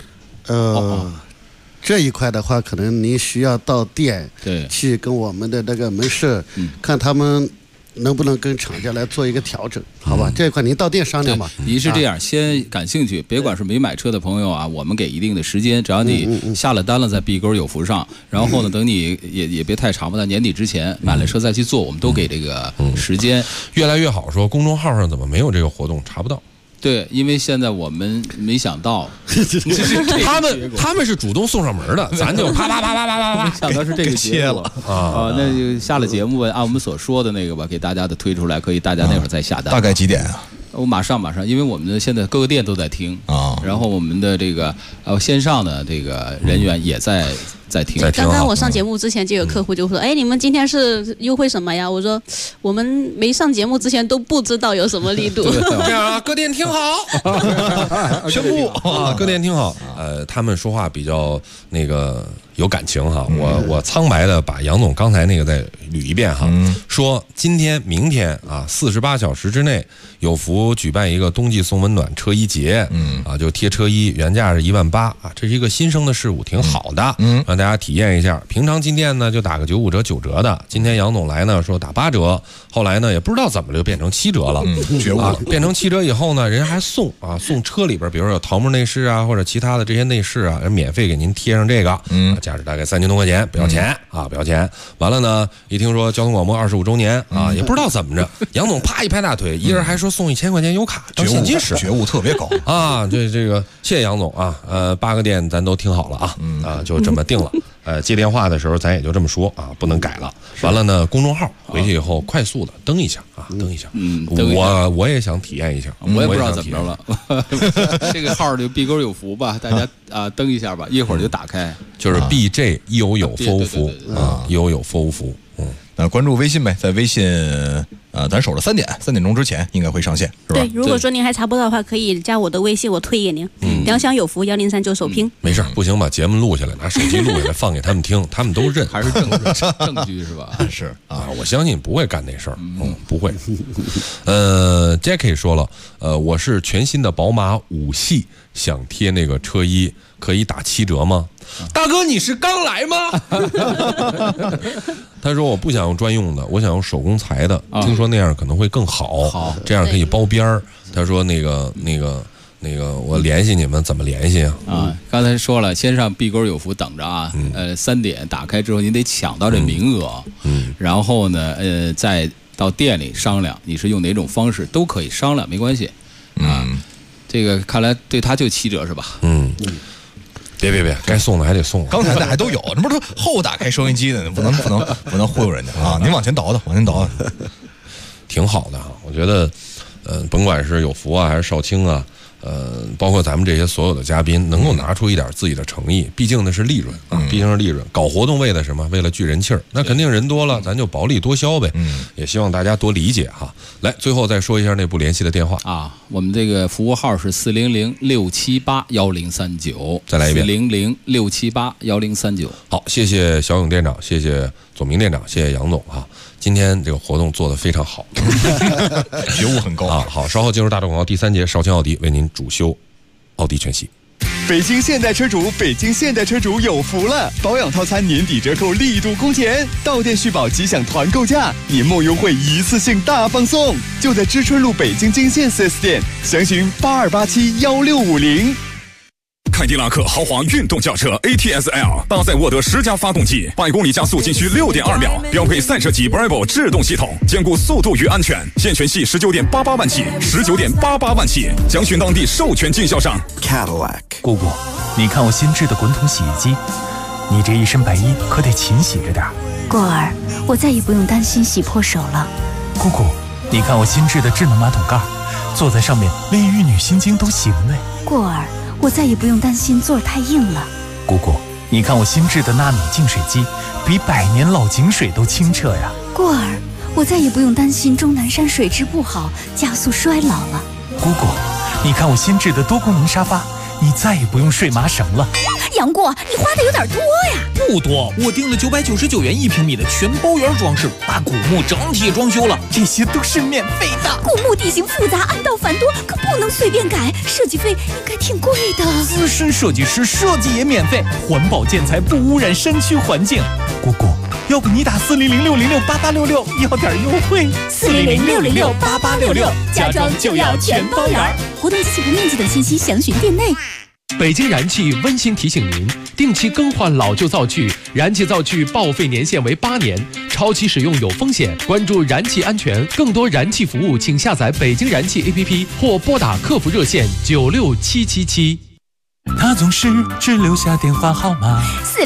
这一块的话，可能您需要到店去跟我们的那个门市看他们能不能跟厂家来做一个调整，好吧？这一块您到店商量吧。 你是这样，先感兴趣，别管是没买车的朋友啊，我们给一定的时间，只要你下了单了，在B勾有福上，然后呢，等你也别太长吧，在年底之前买了车再去做，我们都给这个时间， 越来越好。说公众号上怎么没有这个活动，查不到。 对，因为现在我们没想到， 他们是主动送上门的，咱就啪， 没想到是这个切了啊！那就下了节目吧，按我们所说的那个吧，给大家的推出来，可以大家那会儿再下单。 大概几点啊？ 我马上，因为我们的现在各个店都在听啊，然后我们的这个线上的这个人员也在听。 刚刚我上节目之前就有客户就说：“哎，你们今天是优惠什么呀？”我说：“我们没上节目之前都不知道有什么力度。” 这样啊，各店听好，宣布啊，各店听好。他们说话比较那个有感情哈，我苍白的把杨总刚才那个再捋一遍哈，说今天、明天啊，48小时之内，有福举办一个冬季送温暖车衣节，就贴车衣，原价是18000啊，这是一个新生的事物，挺好的，让大家体验一下。平常进店呢就打个95折、9折的，今天杨总来呢说打8折，后来呢也不知道怎么就变成7折了， 觉悟了。 变成7折以后呢，人家还送车里边，比如说有桃木内饰啊，或者其他的这些内饰啊，人免费给您贴上这个，价值大概3000多块钱，不要钱啊，不要钱。完了呢，一听说交通广播25周年啊，也不知道怎么着，杨总啪一拍大腿，一人还说送1000块钱油卡当现金使， 觉悟特别高啊！这个谢谢杨总啊，8个店咱都听好了啊，就这么定了。接电话的时候咱也就这么说啊，不能改了。完了呢，公众号回去以后快速的登一下啊，登一下。我也想体验一下， 我也不知道怎么着了。这个号就 B 勾有福吧，大家登一下吧，一会儿就打开。 就是 BJ 有福福啊，有福福。 那关注微信呗，在微信咱守着3点钟之前应该会上线，是吧？ 对，如果说您还查不到的话，可以加我的微信，我推给您。两享有福103首拼。 没事，不行把节目录下来，拿手机录下来放给他们听，他们都认， 还是证据是吧？ 是啊，我相信不会干那事儿，不会。Jackie 说了，我是全新的宝马5系，想贴那个车衣，可以打7折吗？大哥，你是刚来吗？他说我不想用专用的，我想用手工裁的，听说那样可能会更好，这样可以包边儿。他说那个，我联系你们怎么联系啊？ 刚才说了，先上 B 勾有福等着啊。3点打开之后，你得抢到这名额。然后呢，再到店里商量，你是用哪种方式都可以商量，没关系。这个看来对他就7折是吧？ 别，该送的还得送。 刚才的还都有，这不是后打开收音机的，不能忽悠人家啊！您往前倒腾， 挺好的啊。我觉得，甭管是有福啊，还是少卿啊，包括咱们这些所有的嘉宾，能够拿出一点自己的诚意，毕竟那是利润啊，毕竟是利润。搞活动为了什么？为了聚人气儿。那肯定人多了，咱就薄利多销呗。也希望大家多理解哈。来，最后再说一下那部联系的电话啊，我们这个服务号是400-678-1039， 再来一遍 400-678-1039。 好，谢谢小勇店长，谢谢左明店长，谢谢杨总哈。今天这个活动做得非常好， 觉悟很高啊。好，稍后进入大众广告第3节，少卿奥迪为您主修奥迪全系。 北京现代车主有福了！保养套餐年底折扣力度空前，到店续保即享团购价，年末优惠一次性大放送，就在知春路北京金线 4S 店，详询82871650。 凯迪拉克豪华运动轿车 ATS-L 搭载沃德10加发动机，100公里加速仅需6.2秒，标配赛车级 Bravo 制动系统，兼顾速度与安全。现权系19.88万起，19.88万起，详询当地授权经销商。 Cadillac。姑姑，你看我新制的滚筒洗衣机， 你这一身白衣可得勤洗着点。 过儿，我再也不用担心洗破手了。 姑姑，你看我新制的智能马桶盖，坐在上面连玉女心经都行嘞。 过儿，我再也不用担心座儿太硬了。 姑姑，你看我新制的纳米净水机，比100年老井水都清澈呀。 过儿，我再也不用担心钟南山水质不好，加速衰老了。 姑姑，你看我新制的多功能沙发，你再也不用睡麻绳了。 杨过，你花的有点多呀。 不多，我订了999元1平米的全包圆装饰，把古墓整体装修了，这些都是免费的。 古墓地形复杂，暗道繁多，可不能随便改，设计费应该挺贵的。 资深设计师设计也免费，环保建材不污染山区环境。姑姑，要不你打400-606-8866要点优惠。 400-606-8866，家装就要全包圆。活动机器不面积等信息详询店内。 北京燃气温馨提醒您，定期更换老旧灶具，燃气灶具报废年限为8年，超期使用有风险。关注燃气安全，更多燃气服务，请下载北京燃气 APP 或拨打客服热线96777。 他总是只留下电话号码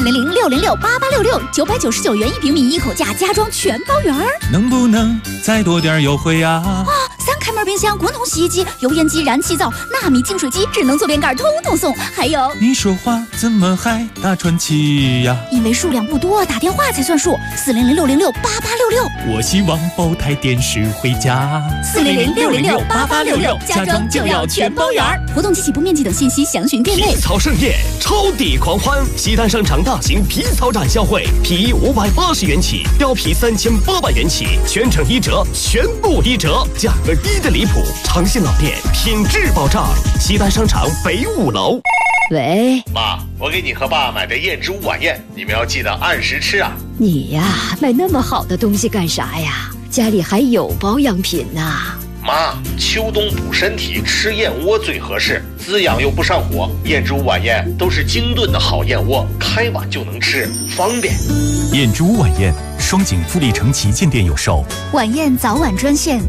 400-606-8866，999元1平米一口价，家装全包圆。 能不能再多点优惠呀？ 3开门冰箱、滚筒洗衣机、油烟机、燃气灶、纳米净水机、智能坐便盖，通通送。还有， 你说话怎么还打传奇呀？ 因为数量不多，打电话才算数。400-606-8866。 我希望包台电视回家。 400-606-8866，家装就要全包圆。活动机器不面积等信息详询店内。 皮草盛宴，超抵狂欢！西单商场大型皮草展销会，皮衣580元起，貂皮3800元起，全程1折，全部1折，价格低的离谱。长信老店，品质保障。西单商场北5楼。 喂， 妈，我给你和爸买的燕之屋晚宴，你们要记得按时吃啊。 你呀，买那么好的东西干啥呀？家里还有保养品呢。 妈，秋冬补身体，吃燕窝最合适，滋养又不上火。燕之屋晚宴都是精炖的好燕窝，开碗就能吃，方便。 燕之屋晚宴，双井富力城旗舰店有售。 晚宴早晚专线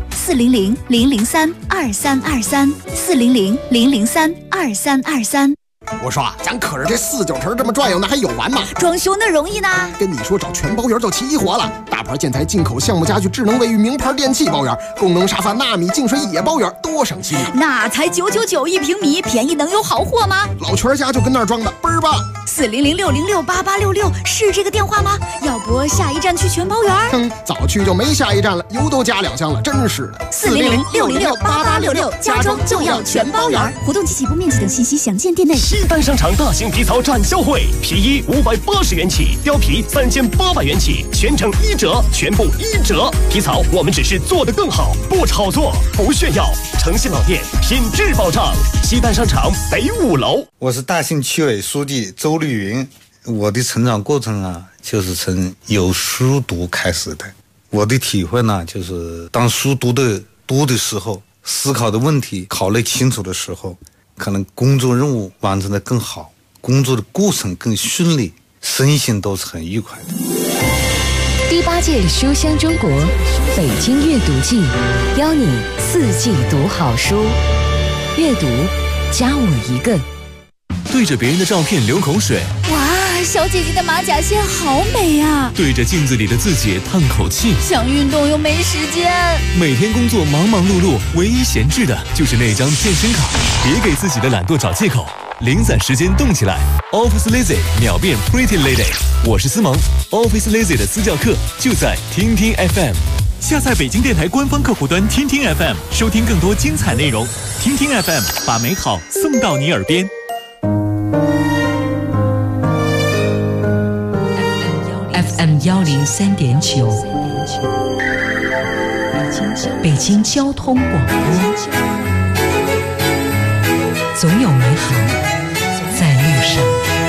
400-003-2323，400-003-2323。 我说啊，咱可是这4、9城这么转悠，那还有完吗？ 装修那容易呢。 跟你说，找全包圆就齐活了。大牌建材、进口项目家具、智能卫浴、名牌电器包圆，功能沙发、纳米净水也包圆，多省心啊！ 那才9991平米，便宜能有好货吗？ 老全家就跟那儿装的，倍儿棒。 400-606-8866是这个电话吗？要不下一站去全包圆？ 早去就没下一站了，油都加2箱了，真是的。 400-606-8866，家装就要全包圆。活动机器不面积等信息详见店内。 西单商场大型皮草展销会，皮衣580元起，貂皮3800元起，全程1折，全部1折。皮草我们只是做得更好，不炒作，不炫耀。诚信老店，品质保障。西单商场北5楼。 我是大兴区委书记周绿云。我的成长过程啊，就是从有书读开始的。我的体会呢，就是当书读的多的时候，思考的问题考虑清楚的时候，可能工作任务完成的更好，工作的过程更顺利，身心都是很愉快的。 第8届书香中国北京阅读季，邀你4季读好书，阅读加我一个。 对着别人的照片流口水， 哇，小姐姐的马甲线好美啊！ 对着镜子里的自己叹口气， 想运动又没时间。 每天工作忙忙碌碌，唯一闲置的就是那张健身卡。别给自己的懒惰找借口，零散时间动起来。Office Lazy 秒变 Pretty Lady， 我是思萌。Office Lazy 的私教课就在听听 FM。 下载北京电台官方客户端听听 FM， 收听更多精彩内容。听听 FM， 把美好送到你耳边。 FM 103.9，北京交通广播，总有美好在路上。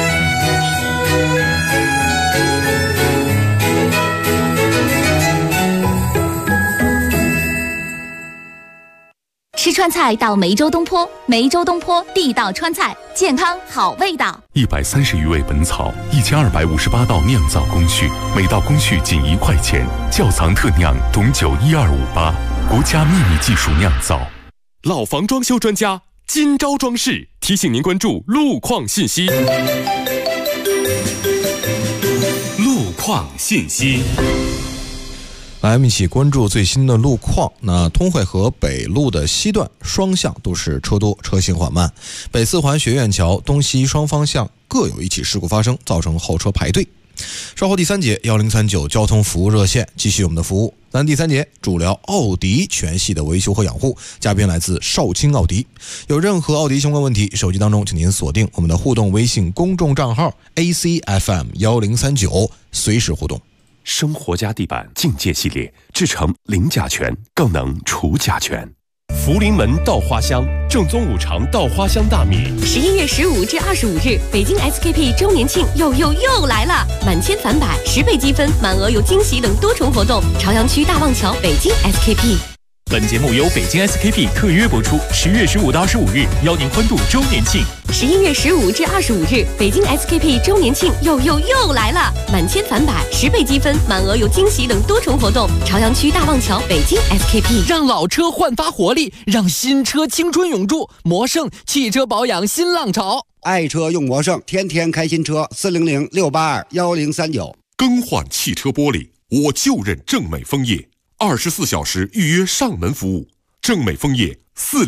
吃川菜到梅州东坡，梅州东坡地道川菜，健康好味道。 130余味本草，1258道酿造工序，每道工序仅1块钱。窖藏特酿董酒12588，国家秘密技术酿造。 老房装修专家金招装饰提醒您关注路况信息。 况信息。 来，我们一起关注最新的路况。那通惠河北路的西段双向都是车多，车行缓慢。北四环学院桥东西双方向各有一起事故发生，造成后车排队。稍后第三节1039交通服务热线继续我们的服务。咱第三节主聊奥迪全系的维修和养护，嘉宾来自少卿奥迪。有任何奥迪相关问题，手机当中请您锁定我们的互动微信公众账号 ACFM1039，随时互动。 生活家地板境界系列，制成零甲醛，更能除甲醛。福临门稻花香，正宗五常稻花香大米。 11月15至25日，北京 SKP 周年庆又来了！满千返百，10倍积分，满额有惊喜等多重活动。朝阳区大望桥北京 SKP。 本节目由北京 SKP 特约播出。10月15到25日，邀您欢度周年庆。 11月15至25日，北京 SKP 周年庆又来了！满千返百，10倍积分，满额有惊喜等多重活动。朝阳区大望桥北京 SKP。 让老车焕发活力，让新车青春永驻。魔盛汽车保养新浪潮， 爱车用魔盛，天天开新车。400-682-1039。 更换汽车玻璃，我就认正美枫叶。24小时预约上门服务，正美枫叶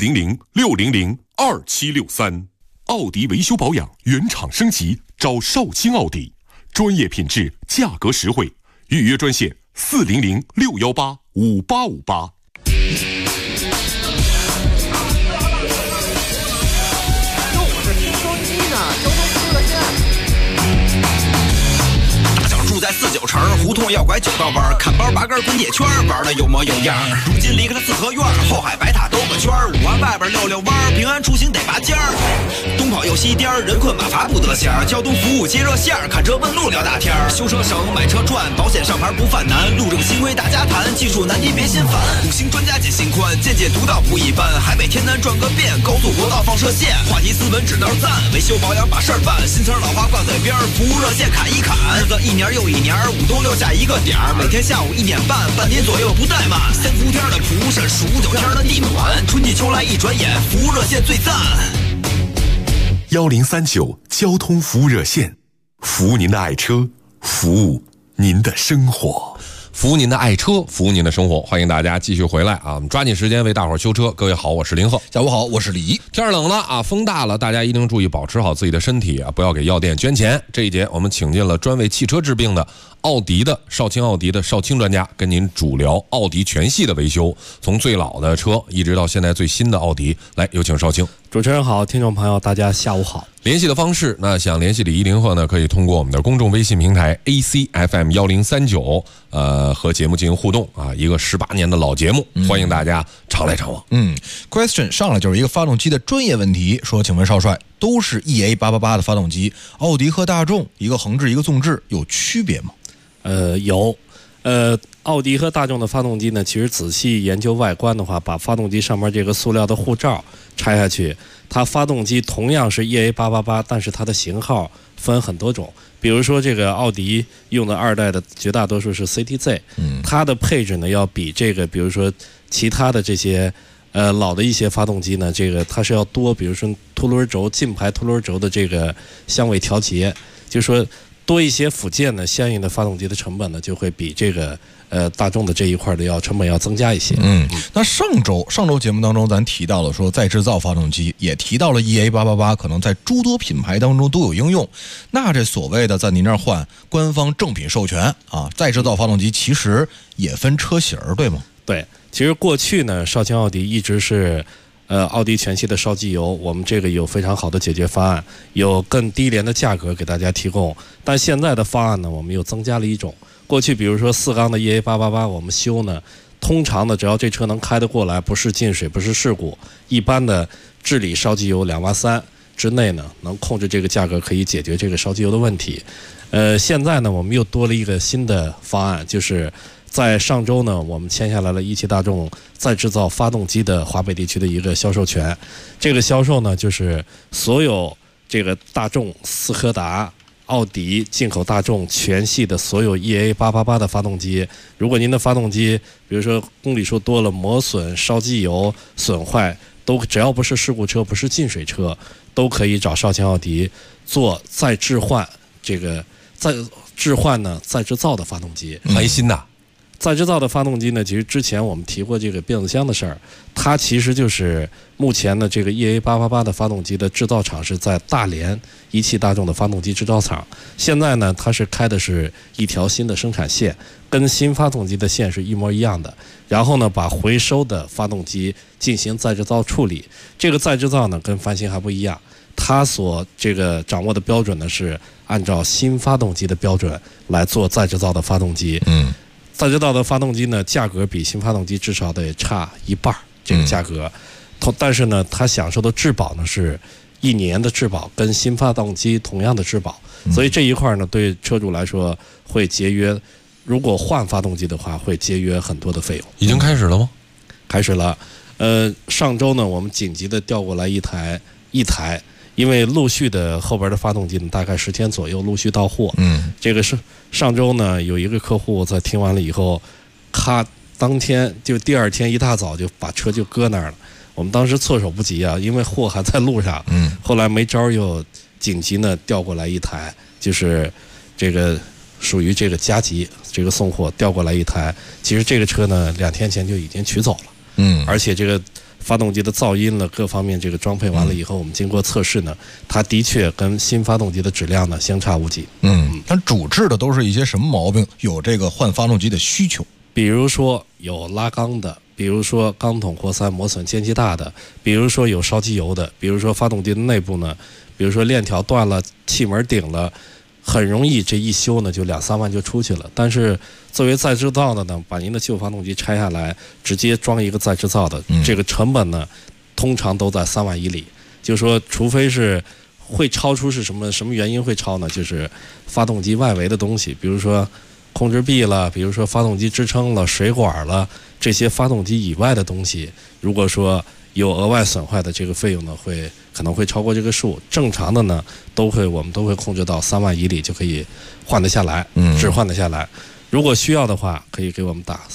400-600-2763。奥迪维修保养原厂升级，找少卿奥迪，专业品质，价格实惠，预约专线400-618-5858。 在49城胡同要拐9道弯，看包拔根滚铁圈，玩的有模有样。如今离开了四合院，后海白塔兜个圈，5环外边溜弯，平安出行得拔尖儿。东跑又西颠，人困马乏不得闲。交通服务接热线，看车问路聊大天。修车省，买车赚，保险上牌不犯难。路政新规大家谈，技术难题别心烦。5星专家解心宽，见解独到不一般。海北天南转个遍，高速国道放射线。话题斯文指道赞，维修保养把事儿办。新词老话挂嘴边，服务热线砍一砍。日子一年又一年，5冬6夏一个点儿，每天下午1点半，半年左右不怠慢。3伏天的蒲山，数9天的地暖，春季秋来一转眼，服务热线最赞。 1039交通服务热线，服务您的爱车，服务您的生活。 服务您的爱车，服务您的生活，欢迎大家继续回来啊！我们抓紧时间为大伙儿修车。各位好，我是林鹤。 下午好，我是李。 天冷了啊，风大了，大家一定注意保持好自己的身体啊，不要给药店捐钱。这一节我们请进了专为汽车治病的奥迪的少卿奥迪的少卿专家，跟您主聊奥迪全系的维修，从最老的车一直到现在最新的奥迪。来，有请少卿。 主持人好，听众朋友大家下午好。 联系的方式，那想联系李一林鹤呢，可以通过我们的公众微信平台 ACFM1039，和节目进行互动啊，一个18年的老节目，欢迎大家常来常往。 Question 上来就是一个发动机的专业问题，说，请问少帅，都是 EA888 的发动机，奥迪和大众一个横置一个纵置有区别吗？ 有，奥迪和大众的发动机呢，其实仔细研究外观的话，把发动机上面这个塑料的护罩拆下去，它发动机同样是 EA888，但是它的型号分很多种。比如说这个奥迪用的2代的绝大多数是 CTZ，它的配置呢要比这个，比如说其他的这些老的一些发动机呢，这个它是要多，比如说凸轮轴进排凸轮轴的这个相位调节，就是说多一些附件呢，相应的发动机的成本呢就会比这个大众的这一块的成本要增加一些。 那上周节目当中咱提到了说再制造发动机，也提到了 EA888 可能在诸多品牌当中都有应用。那这所谓的在您这儿换官方正品授权啊，再制造发动机其实也分车型，对吗？ 对，其实过去呢，少卿奥迪一直是奥迪全系的烧机油，我们这个有非常好的解决方案，有更低廉的价格给大家提供。但现在的方案呢，我们又增加了一种。过去比如说4缸的 EA888，我们修呢，通常的只要这车能开得过来，不是进水，不是事故，一般的治理烧机油2瓦3之内呢，能控制这个价格，可以解决这个烧机油的问题。现在呢，我们又多了一个新的方案，就是在上周呢，我们签下来了一汽大众再制造发动机的华北地区的一个销售权。这个销售呢，就是所有这个大众、斯柯达、奥迪进口大众全系的所有 EA888 的发动机，如果您的发动机比如说公里数多了、磨损、烧机油、损坏，都只要不是事故车、不是进水车，都可以找少卿奥迪做再置换这个再置换呢再制造的发动机， 还新的。 再制造的发动机呢，其实之前我们提过这个变速箱的事儿，它其实就是目前的这个 EA888的发动机的制造厂是在大连一汽大众的发动机制造厂。现在呢，它是开的是一条新的生产线，跟新发动机的线是一模一样的。然后呢，把回收的发动机进行再制造处理。这个再制造呢，跟翻新还不一样，它所这个掌握的标准呢是按照新发动机的标准来做再制造的发动机。再制造的发动机呢，价格比新发动机至少得差一半这个价格，但是呢，它享受的质保呢是1年的质保，跟新发动机同样的质保，所以这一块呢，对车主来说会节约。如果换发动机的话，会节约很多的费用。 已经开始了吗？ 开始了。上周呢，我们紧急的调过来一台，因为陆续的后边的发动机呢，大概10天左右陆续到货。这个是上周呢，有一个客户在听完了以后，当天就第2天一大早就把车就搁那儿了。我们当时措手不及啊，因为货还在路上。后来没招又紧急呢调过来一台，就是这个属于这个加急这个送货调过来一台。其实这个车呢2天前就已经取走了。而且这个发动机的噪音了各方面这个装配完了以后，我们经过测试呢，它的确跟新发动机的质量呢相差无几。 它主治的都是一些什么毛病？有这个换发动机的需求， 比如说有拉缸的，比如说缸筒活塞磨损间隙大的，比如说有烧机油的，比如说发动机的内部呢，比如说链条断了、气门顶了，很容易这一修呢就2-3万就出去了。但是作为再制造的呢，把您的旧发动机拆下来，直接装一个再制造的，这个成本呢，通常都在3万以里。就说除非是会超出是什么原因会超呢？就是发动机外围的东西，比如说控制臂了，比如说发动机支撑了、水管了，这些发动机以外的东西，如果说有额外损坏的，这个费用呢可能会超过这个数。正常的呢，我们都会控制到3万以里就可以换得下来，置换得下来。如果需要的话，可以给我们打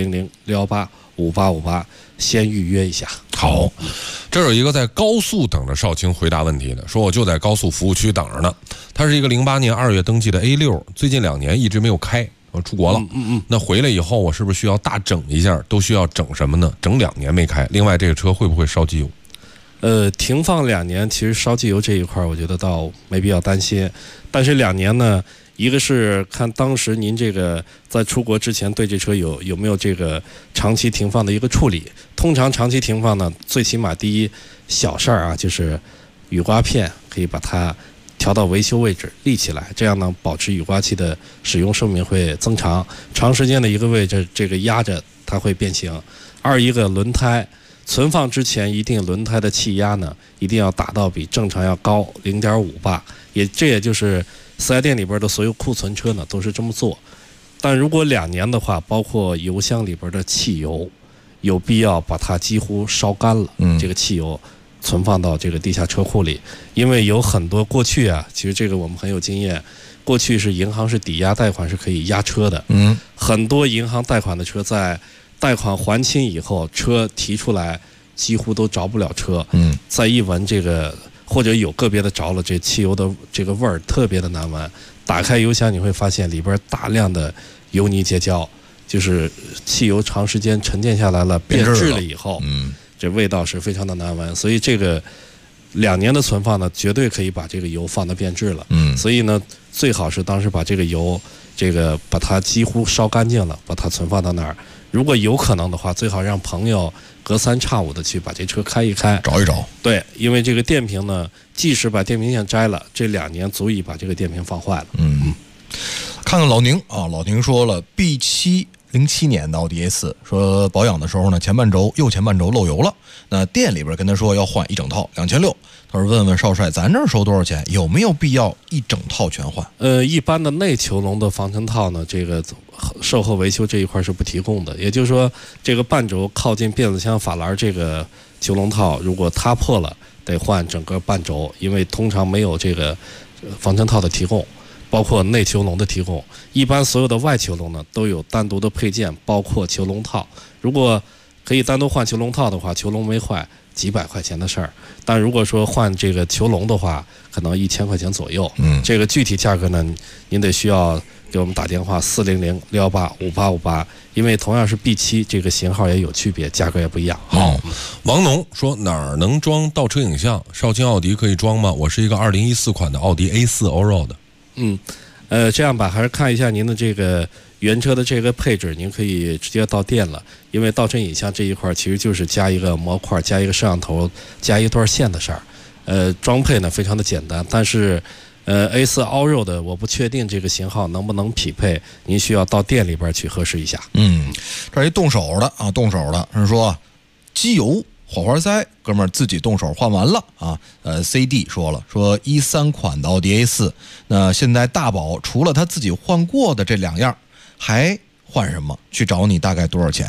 400-618-5858，先预约一下。 好，这有一个在高速等着少卿回答问题的，说我就在高速服务区等着呢。他是一个08年2月登记的 A6， 最近2年一直没有开，我出国了。那回来以后，我是不是需要大整一下？都需要整什么呢？整2年没开。另外，这个车会不会烧机油？ 停放2年，其实烧机油这一块，我觉得倒没必要担心。但是2年呢，一个是看当时您这个在出国之前对这车有没有这个长期停放的一个处理。通常长期停放呢，最起码第一小事儿啊，就是雨刮片可以把它调到维修位置立起来，这样呢保持雨刮器的使用寿命会增长。长时间的一个位置这个压着它会变形。一个轮胎存放之前，一定轮胎的气压呢一定要达到比正常要高0.5巴，这也就是四 S 店里边的所有库存车呢都是这么做。但如果2年的话，包括油箱里边的汽油，有必要把它几乎烧干了，这个汽油存放到这个地下车库里。因为有很多过去啊，其实这个我们很有经验，过去是银行是抵押贷款是可以押车的，很多银行贷款的车在贷款还清以后，车提出来几乎都着不了车，再一闻这个，或者有个别的着了，这汽油的这个味儿特别的难闻。打开油箱你会发现里边大量的油泥结胶，就是汽油长时间沉淀下来了，变质了以后，这味道是非常的难闻。所以这个2年的存放呢，绝对可以把这个油放得变质了。所以呢，最好是当时把这个油，把它几乎烧干净了，把它存放到那儿。如果有可能的话，最好让朋友隔3差5的去把这车开一开， 找一找。 对，因为这个电瓶呢，即使把电瓶线摘了，这2年足以把这个电瓶放坏了。 看看老宁啊，老宁说了 B7 07年的奥迪 A4， 说保养的时候呢，右前半轴漏油了，那店里边跟他说要换一整套2600，他说问问少帅，咱这儿收多少钱？有没有必要一整套全换？ 一般的内球笼的防尘套呢，这个售后维修这一块是不提供的。也就是说，这个半轴靠近变速箱法兰这个球笼套，如果它破了，得换整个半轴，因为通常没有这个防尘套的提供。包括内球笼的提供，一般所有的外球笼呢都有单独的配件，包括球笼套。如果可以单独换球笼套的话，球笼没坏， 几百块钱的事儿。但如果说换这个球笼的话，可能1000块钱左右。这个具体价格呢，您得需要给我们打电话400-618-5858，因为同样是 B7，这个型号也有区别，价格也不一样。 好，王农说哪儿能装倒车影像？绍兴奥迪可以装吗？我是一个2014款的奥迪A4 Allroad。 这样吧，还是看一下您的这个原车的这个配置，您可以直接到店了，因为倒车影像这一块其实就是加一个模块、加一个摄像头、加一段线的事儿。装配呢非常的简单，但是A4 Allroad 我不确定这个型号能不能匹配，您需要到店里边去核实一下。 这一动手的是说机油火花塞，哥们儿自己动手换完了啊。CD 说了，说13款的奥迪 A4， 那现在大宝除了他自己换过的这2样，还换什么？去找你大概多少钱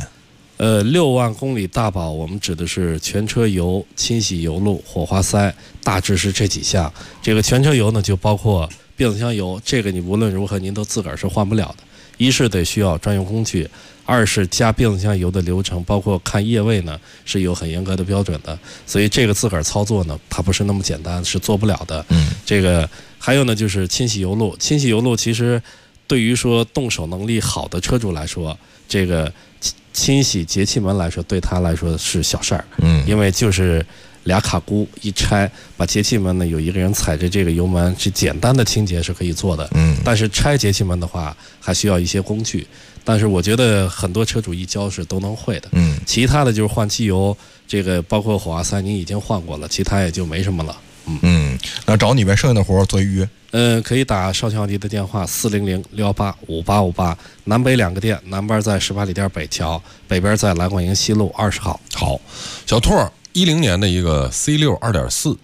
？6万公里大保，我们指的是全车油、清洗油路、火花塞，大致是这几项。这个全车油呢，就包括变速箱油，这个你无论如何您都自个儿是换不了的。一是得需要专用工具，二是加变速箱油的流程，包括看液位呢是有很严格的标准的，所以这个自个儿操作呢，它不是那么简单，是做不了的。这个还有呢，就是清洗油路。清洗油路其实对于说动手能力好的车主来说，这个清洗节气门来说，对他来说是小事儿。因为就是俩卡箍一拆，把节气门呢有一个人踩着这个油门，是简单的清洁是可以做的。但是拆节气门的话，还需要一些工具。但是我觉得很多车主一教是都能会的。其他的就是换机油，这个包括火花塞您已经换过了，其他也就没什么了。 那找你呗，剩下的活做预约。 可以打绍兴奥迪的电话400-618-5858，南北2个店，南边在18里店北桥，北边在蓝管营西路20号。 好，小拓10年的一个 C6 2.4，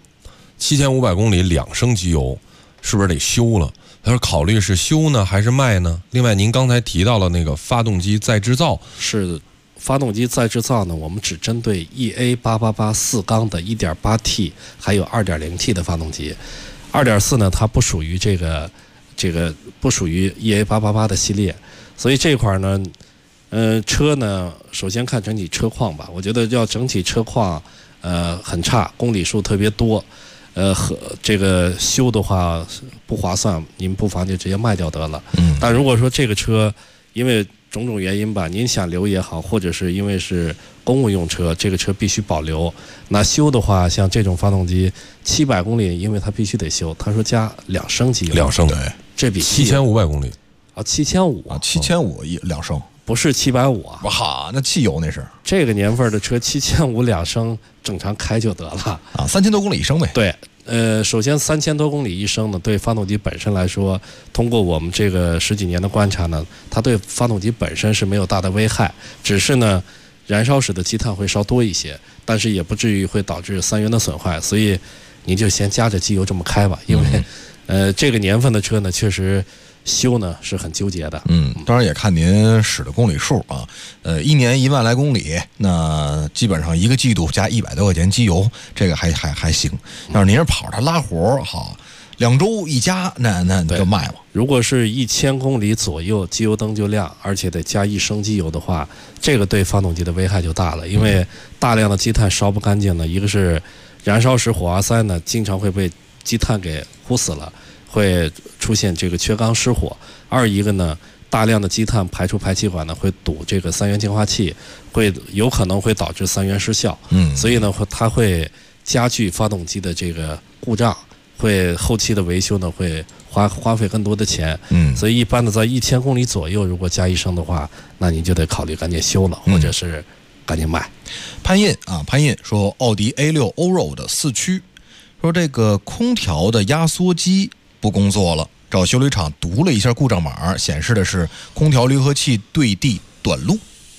7500公里2升机油，是不是得修了？他说考虑是修呢还是卖呢？另外您刚才提到了那个发动机再制造， 是发动机再制造呢，我们只针对 EA888 4缸的 1.8T 还有 2.0T 的发动机。2.4呢，它不属于这个不属于 EA888 的系列，所以这块呢，车呢，首先看整体车况吧。我觉得要整体车况很差，公里数特别多，和这个修的话不划算，您不妨就直接卖掉得了。但如果说这个车因为种种原因吧，您想留也好，或者是因为是公务用车，这个车必须保留。那修的话，像这种发动机700公里，因为它必须得修。他说加2升机油，2 升，对， 这比 7500公里啊，7500 啊，7500 2升， 不是750啊。 哇，那汽油那是这个年份的车，7500 2升正常开就得了啊，3000多公里1升呗。 对。首先3000多公里1升呢，对发动机本身来说，通过我们这个10几年的观察呢，它对发动机本身是没有大的危害，只是呢，燃烧时的积碳会稍多一些，但是也不至于会导致3元的损坏，所以你就先加着机油这么开吧，因为这个年份的车呢，确实修呢是很纠结的。 当然也看您使的公里数啊。1年1万来公里，那基本上1个季度加100多块钱机油，这个还行。要是您是跑着拉活好，2周一加，那就卖了。 如果是1000公里左右，机油灯就亮，而且得加1升机油的话，这个对发动机的危害就大了，因为大量的积碳烧不干净呢。一个是燃烧时火花塞呢，经常会被积碳给呼死了，会出现这个缺缸失火。二一个呢，大量的积碳排出排气管呢，会堵这个3元净化器，有可能会导致3元失效。所以呢，它会加剧发动机的这个故障，会后期的维修呢会花费更多的钱。所以一般的在1000公里左右，如果加1升的话，那你就得考虑赶紧修了，或者是赶紧卖。 潘印说，奥迪 A6 Allroad 4驱，说这个空调的压缩机不工作了，找修理厂读了一下故障码，显示的是空调离合器对地短路。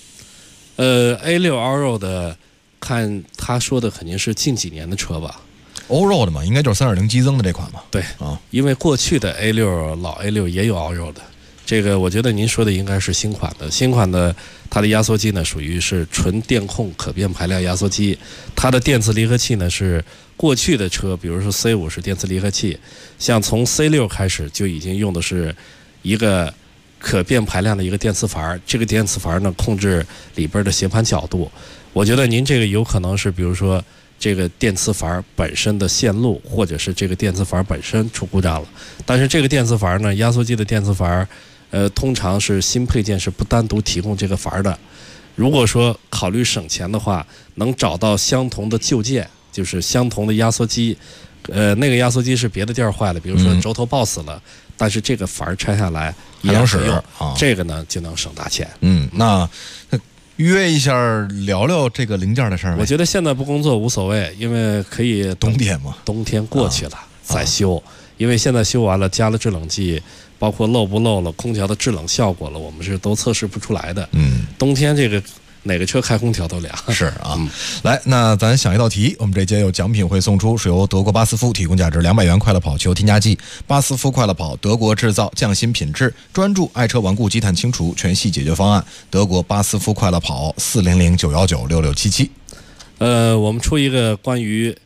A6 Allroad 看他说的肯定是近几年的车吧。 Allroad 嘛，应该就是3.0激增的这款嘛。 对啊，因为过去的 A6 老 A6 也有 Allroad 的。这个我觉得您说的应该是新款的，它的压缩机呢属于是纯电控可变排量压缩机，它的电磁离合器呢是过去的车，比如说 C5 是电磁离合器，像从 C6 开始就已经用的是一个可变排量的一个电磁阀，这个电磁阀呢控制里边的斜盘角度。我觉得您这个有可能是比如说这个电磁阀本身的线路，或者是这个电磁阀本身出故障了。但是这个电磁阀呢，压缩机的电磁阀，通常是新配件是不单独提供这个阀的。如果说考虑省钱的话，能找到相同的旧件，就是相同的压缩机，那个压缩机是别的地儿坏了，比如说轴头爆死了，但是这个阀拆下来还能使用， 啊， 这个呢就能省大钱。 那约一下聊聊这个零件的事儿。 我觉得现在不工作无所谓，因为可以冬天嘛， 冬天过去了再修，因为现在修完了加了制冷剂，包括漏不漏了空调的制冷效果了，我们是都测试不出来的。冬天这个哪个车开空调都凉。 是啊，来，那咱想一道题，我们这节有奖品会送出，是由德国巴斯夫提供价值200元快乐跑汽油添加剂。巴斯夫快乐跑，德国制造，匠心品质，专注爱车顽固积碳清除全系解决方案。德国巴斯夫快乐跑，400-919-6677。 我们出一个关于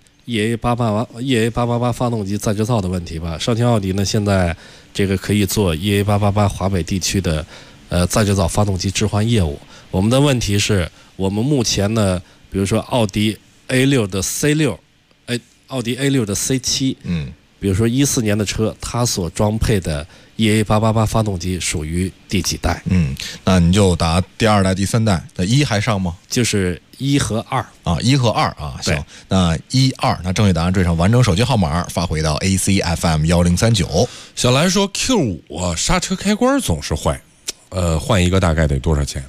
EA888 发动机再制造的问题吧。绍兴奥迪呢，现在这个可以做 EA888 华北地区的再制造发动机置换业务。我们的问题是，我们目前呢，比如说奥迪 A6 的 C6， 奥迪 A6 的 C7，比如说14年的车，它所装配的 EA888 发动机属于第几代？ 那你就答第2代、第3代。那1还上吗？ 就是1和2啊 ，1和2啊，行。那1、2，那正确答案缀上完整手机号码，发回到 ACFM1039。 小兰说 Q5 啊，刹车开关总是坏，换一个大概得多少钱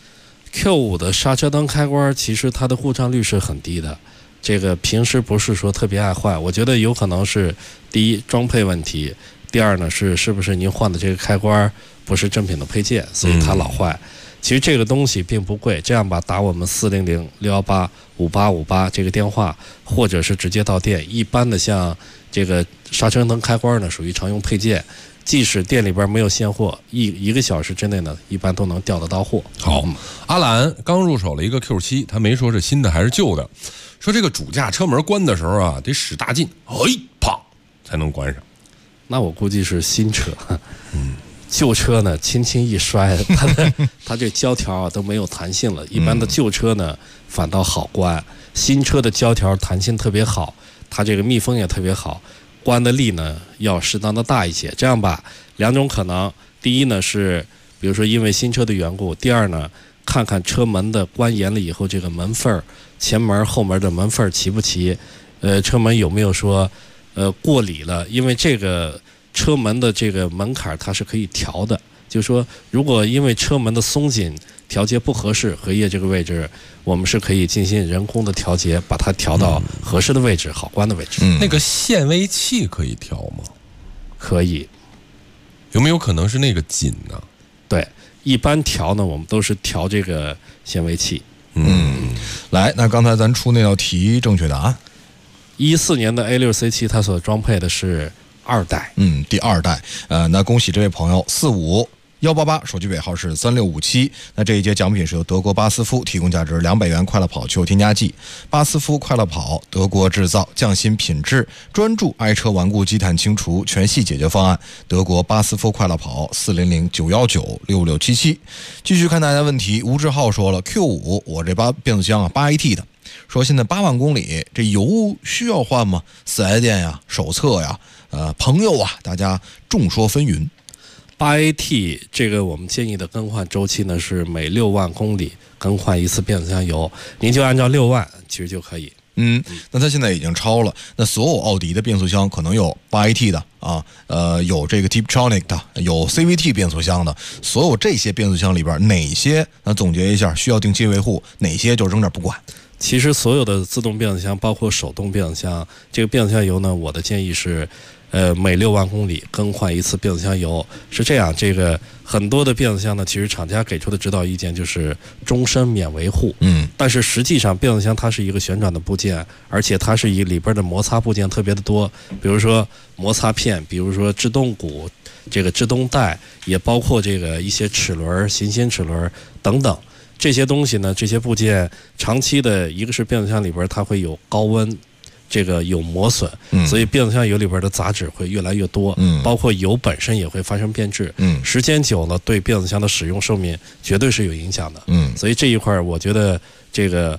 ？Q5 的刹车灯开关其实它的故障率是很低的，这个平时不是说特别爱坏。我觉得有可能是第一装配问题，第二呢是不是您换的这个开关不是正品的配件，所以它老坏。其实这个东西并不贵，这样吧，打我们400-618-5858这个电话，或者是直接到店。一般的像这个刹车灯开关呢，属于常用配件。即使店里边没有现货，一个小时之内呢，一般都能调得到货。 好，阿兰刚入手了一个 Q7，他没说是新的还是旧的，说这个主驾车门关的时候啊，得使大劲，啪才能关上。 那我估计是新车，旧车呢轻轻一摔，它这胶条啊都没有弹性了。一般的旧车呢反倒好关，新车的胶条弹性特别好，它这个密封也特别好。关的力呢要适当的大一些，这样吧，两种可能，第一呢是比如说因为新车的缘故，第二呢看看车门的关严了以后，这个门缝前门后门的门缝齐不齐，车门有没有说过里了，因为这个车门的这个门槛它是可以调的，就是说如果因为车门的松紧调节不合适，荷叶这个位置我们是可以进行人工的调节，把它调到合适的位置，好关的位置。 那个限位器可以调吗？ 可以。 有没有可能是那个紧呢？ 对，一般调呢我们都是调这个限位器。 来，那刚才咱出那道题正确答案 ，14年的 A6 C7 它所装配的是2代。 第2代。那恭喜这位朋友45188，手机尾号是3657。那这一节奖品是由德国巴斯夫提供价值200元快乐跑汽油添加剂。巴斯夫快乐跑，德国制造，匠心品质，专注爱车顽固积碳清除全系解决方案。德国巴斯夫快乐跑，400-919-6677。继续看大家问题，吴志浩说了 Q5 我这变速箱啊8AT 的，说现在8万公里，这油需要换吗？4S店呀，手册呀，朋友啊，大家众说纷纭。 8AT 这个我们建议的更换周期呢是每6万公里更换一次变速箱油，您就按照6万其实就可以。 那它现在已经超了。那所有奥迪的变速箱可能有8AT 的啊，有这个 Tiptronic 的，有 CVT 变速箱的，所有这些变速箱里边哪些？那总结一下，需要定期维护，哪些就扔这不管。 其实所有的自动变速箱，包括手动变速箱，这个变速箱油呢，我的建议是，每6万公里更换一次变速箱油。是这样，这个很多的变速箱呢，其实厂家给出的指导意见就是终身免维护。但是实际上变速箱它是一个旋转的部件，而且它是里边的摩擦部件特别的多，比如说摩擦片，比如说制动鼓，这个制动带，也包括这个一些齿轮、行星齿轮等等。这些东西呢，这些部件长期的，一个是变速箱里边它会有高温，这个有磨损，所以变速箱油里边的杂质会越来越多，包括油本身也会发生变质，时间久了对变速箱的使用寿命绝对是有影响的，所以这一块我觉得这个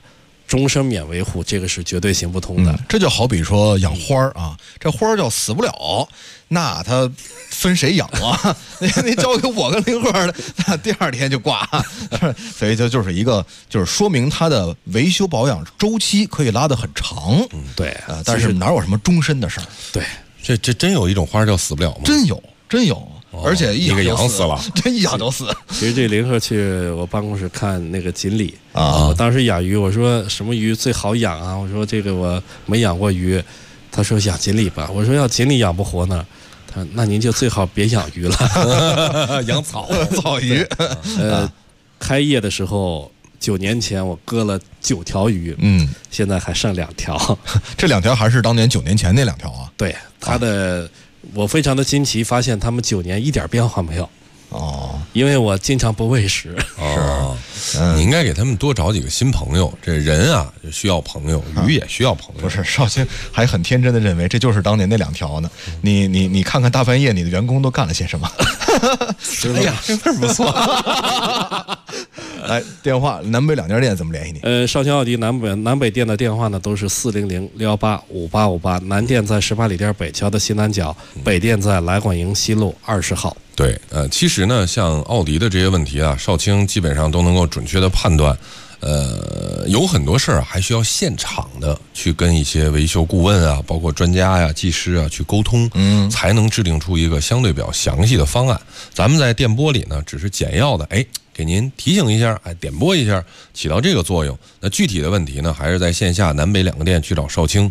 终身免维护，这个是绝对行不通的。 这就好比说养花啊，这花要死不了，那它分谁养啊？你交给我跟林鹤的，那第2天就挂。所以就是一个，就是说明它的维修保养周期可以拉得很长。 对， 但是哪有什么终身的事儿？ 对， 这真有一种花叫死不了吗？ 真有。而且一养死了， 这一养就死。 其实这林鹤去我办公室看那个锦鲤啊，我当时养鱼，我说什么鱼最好养啊？我说这个我没养过鱼，他说养锦鲤吧。我说要锦鲤养不活呢，他说那您就最好别养鱼了， 养草鱼。 开业的时候9年前我割了9条鱼，现在还剩2条。 这2条还是当年9年前那2条啊？ 对，它的。我非常的惊奇，发现他们9年一点变化没有。因为我经常不喂食。 你应该给他们多找几个新朋友。这人啊需要朋友，鱼也需要朋友。 不是，少卿还很天真的认为这就是当年那2条呢。你看看大半夜你的员工都干了些什么？ 哎呀，真是不错。 来，电话南北2家店怎么联系你？ 绍兴奥迪南北店的电话呢都是400-618-5858，南店在18里店北桥的西南角，北店在来广营西路20号。 对，其实呢，像奥迪的这些问题啊，少卿基本上都能够准确的判断。有很多事儿还需要现场的去跟一些维修顾问啊，包括专家呀、技师啊去沟通，才能制定出一个相对比较详细的方案。咱们在电波里呢，只是简要的，给您提醒一下，点拨一下，起到这个作用。那具体的问题呢，还是在线下南北2个店去找少卿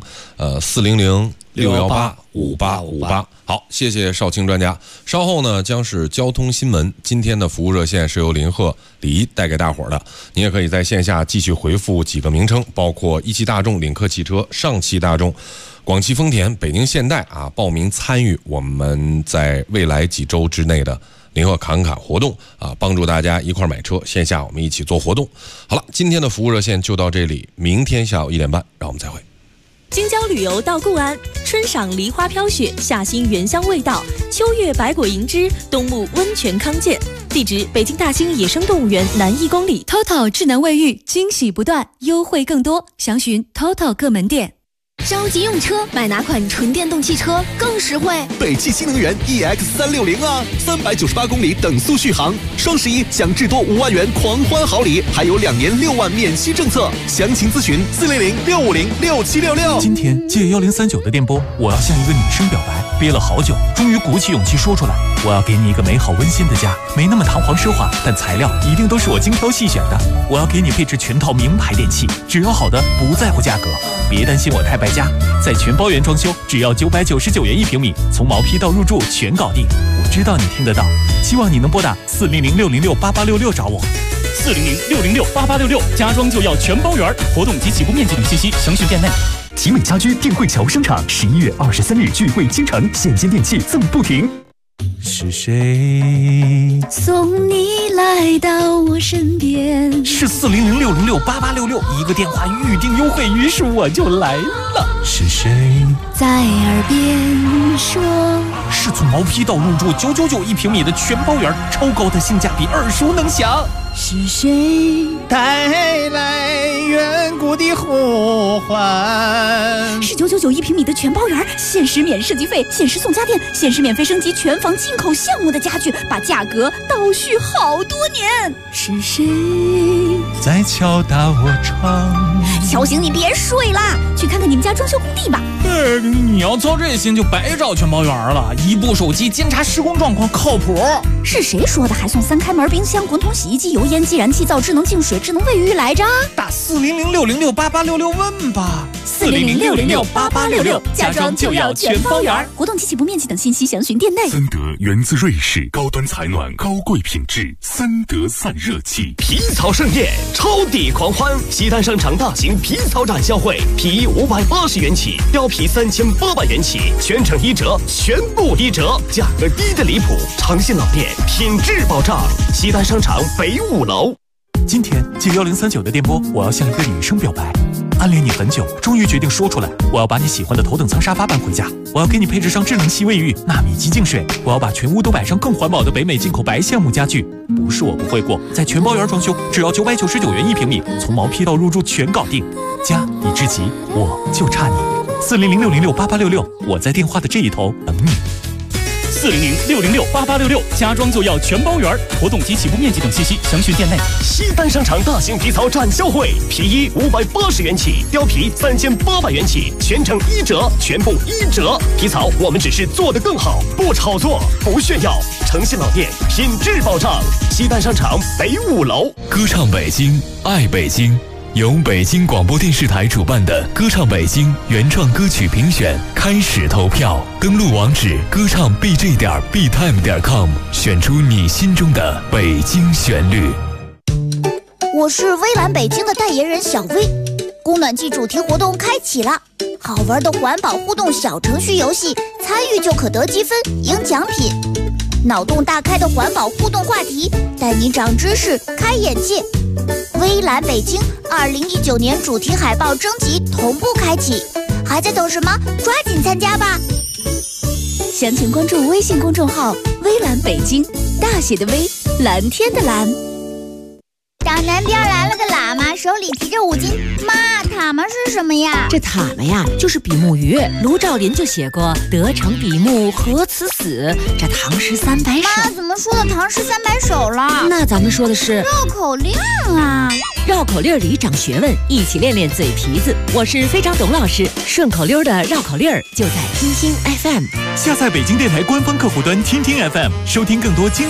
，400-618-5858。好，谢谢少卿专家。稍后呢，将是交通新闻。今天的服务热线是由林鹤、李一带给大伙儿的。你也可以在线下继续回复几个名称，包括一汽大众、领克汽车、上汽大众、广汽丰田、北京现代啊，报名参与我们在未来几周之内的林鹤侃侃活动啊，帮助大家一块买车，线下我们一起做活动。好了，今天的服务热线就到这里，明天下午1点半，让我们再会。 京郊旅游到固安，春赏梨花飘雪，夏欣原香味道，秋月百果盈枝，冬沐温泉康健。地址：北京大兴野生动物园南1公里。 TOTO 智能卫浴，惊喜不断，优惠更多，详询 TOTO 各门店。 着急用车，买哪款纯电动汽车更实惠？ 北汽新能源 EX360啊，398公里等速续航，双11享至多5万元狂欢好礼，还有2年6万免息政策。详情咨询400-650-6766。 今天借1039的电波，我要向一个女生表白，憋了好久，终于鼓起勇气说出来。我要给你一个美好温馨的家，没那么堂皇奢华，但材料一定都是我精挑细选的。我要给你配置全套名牌电器，只要好的，不在乎价格。别担心我太败家，在全包圆装修，只要999元1平米，从毛坯到入住全搞定。我知道你听得到，希望你能拨打400-606-8866找我。400-606-8866，家装就要全包圆，活动及起步面积等信息详询店内。 集美家居定慧桥商场11月23日聚会倾城，现金电器赠不停。 是谁送你来到我身边？ 是400-606-8866，一个电话预定优惠，于是我就来了。是谁在耳边说？ 是从毛坯到入住9991平米的全包圆，超高的性价比，耳熟能详。 是谁带来远古的呼唤？ 是9991平米的全包圆，限时免设计费，限时送家电，限时免费升级全房进口项目的家具，把价格倒续好多年。 是谁在敲打我窗？ 小醒，你别睡啦，去看看你们家装修工地吧。 你要操这心就白找全包圆了，一部手机监察施工状况靠谱。 是谁说的还送3开门冰箱、滚筒洗衣机、油烟机、燃气灶、智能净水、智能卫浴来着？ 打400-606-8866问吧。 400-606-8866，家装就要全包圆。活动及起步面积等信息详询店内。 森德源自瑞士，高端采暖，高贵品质，森德散热器。 皮草盛宴，超抵狂欢！西单商场大型皮草展销会，皮衣580元起，貂皮3800元起，全程1折，全部1折，价格低的离谱。长信老店，品质保障。西单商场北5楼。 今天借1039的电波，我要向一个女生表白。 暗恋你很久，终于决定说出来。我要把你喜欢的头等舱沙发搬回家，我要给你配置上智能吸卫浴、纳米机净水，我要把全屋都摆上更环保的北美进口白橡木家具。不是我不会过，在全包圆装修，只要999元1平米，从毛坯到入住全搞定。家已至极，我就差你。400-606-8866，我在电话的这一头等你。 400-606-8866，家装就要全包圆，活动及起步面积等信息详询店内。西单商场大型皮草展销会，皮衣580元起，貂皮3800元起，全程1折，全部1折。皮草我们只是做得更好，不炒作，不炫耀，诚信老店，品质保障。西单商场北5楼。 歌唱北京，爱北京。由北京广播电视台主办的歌唱北京原创歌曲评选开始投票，登录网址歌唱 bj.btime.com， 选出你心中的北京旋律。 我是微蓝北京的代言人小薇，供暖季主题活动开启了，好玩的环保互动小程序游戏，参与就可得积分赢奖品。脑洞大开的环保互动话题，带你长知识开眼界。微蓝北京2019年主题海报征集同步开启，还在等什么？抓紧参加吧！ 详情关注微信公众号“微蓝北京”，大写的微，蓝天的蓝。 大南边来了个喇嘛，手里提着5斤。妈，塔嘛是什么呀？ 这塔嘛呀，就是比目鱼。卢照邻就写过“得偿比目何辞死”，这唐诗300首。 妈，怎么说的唐诗300首了？ 那咱们说的是绕口令啊！ 绕口令里长学问，一起练练嘴皮子。我是非常董老师，顺口溜的绕口令就在听听 FM。 下载北京电台官方客户端听听 FM， 收听更多精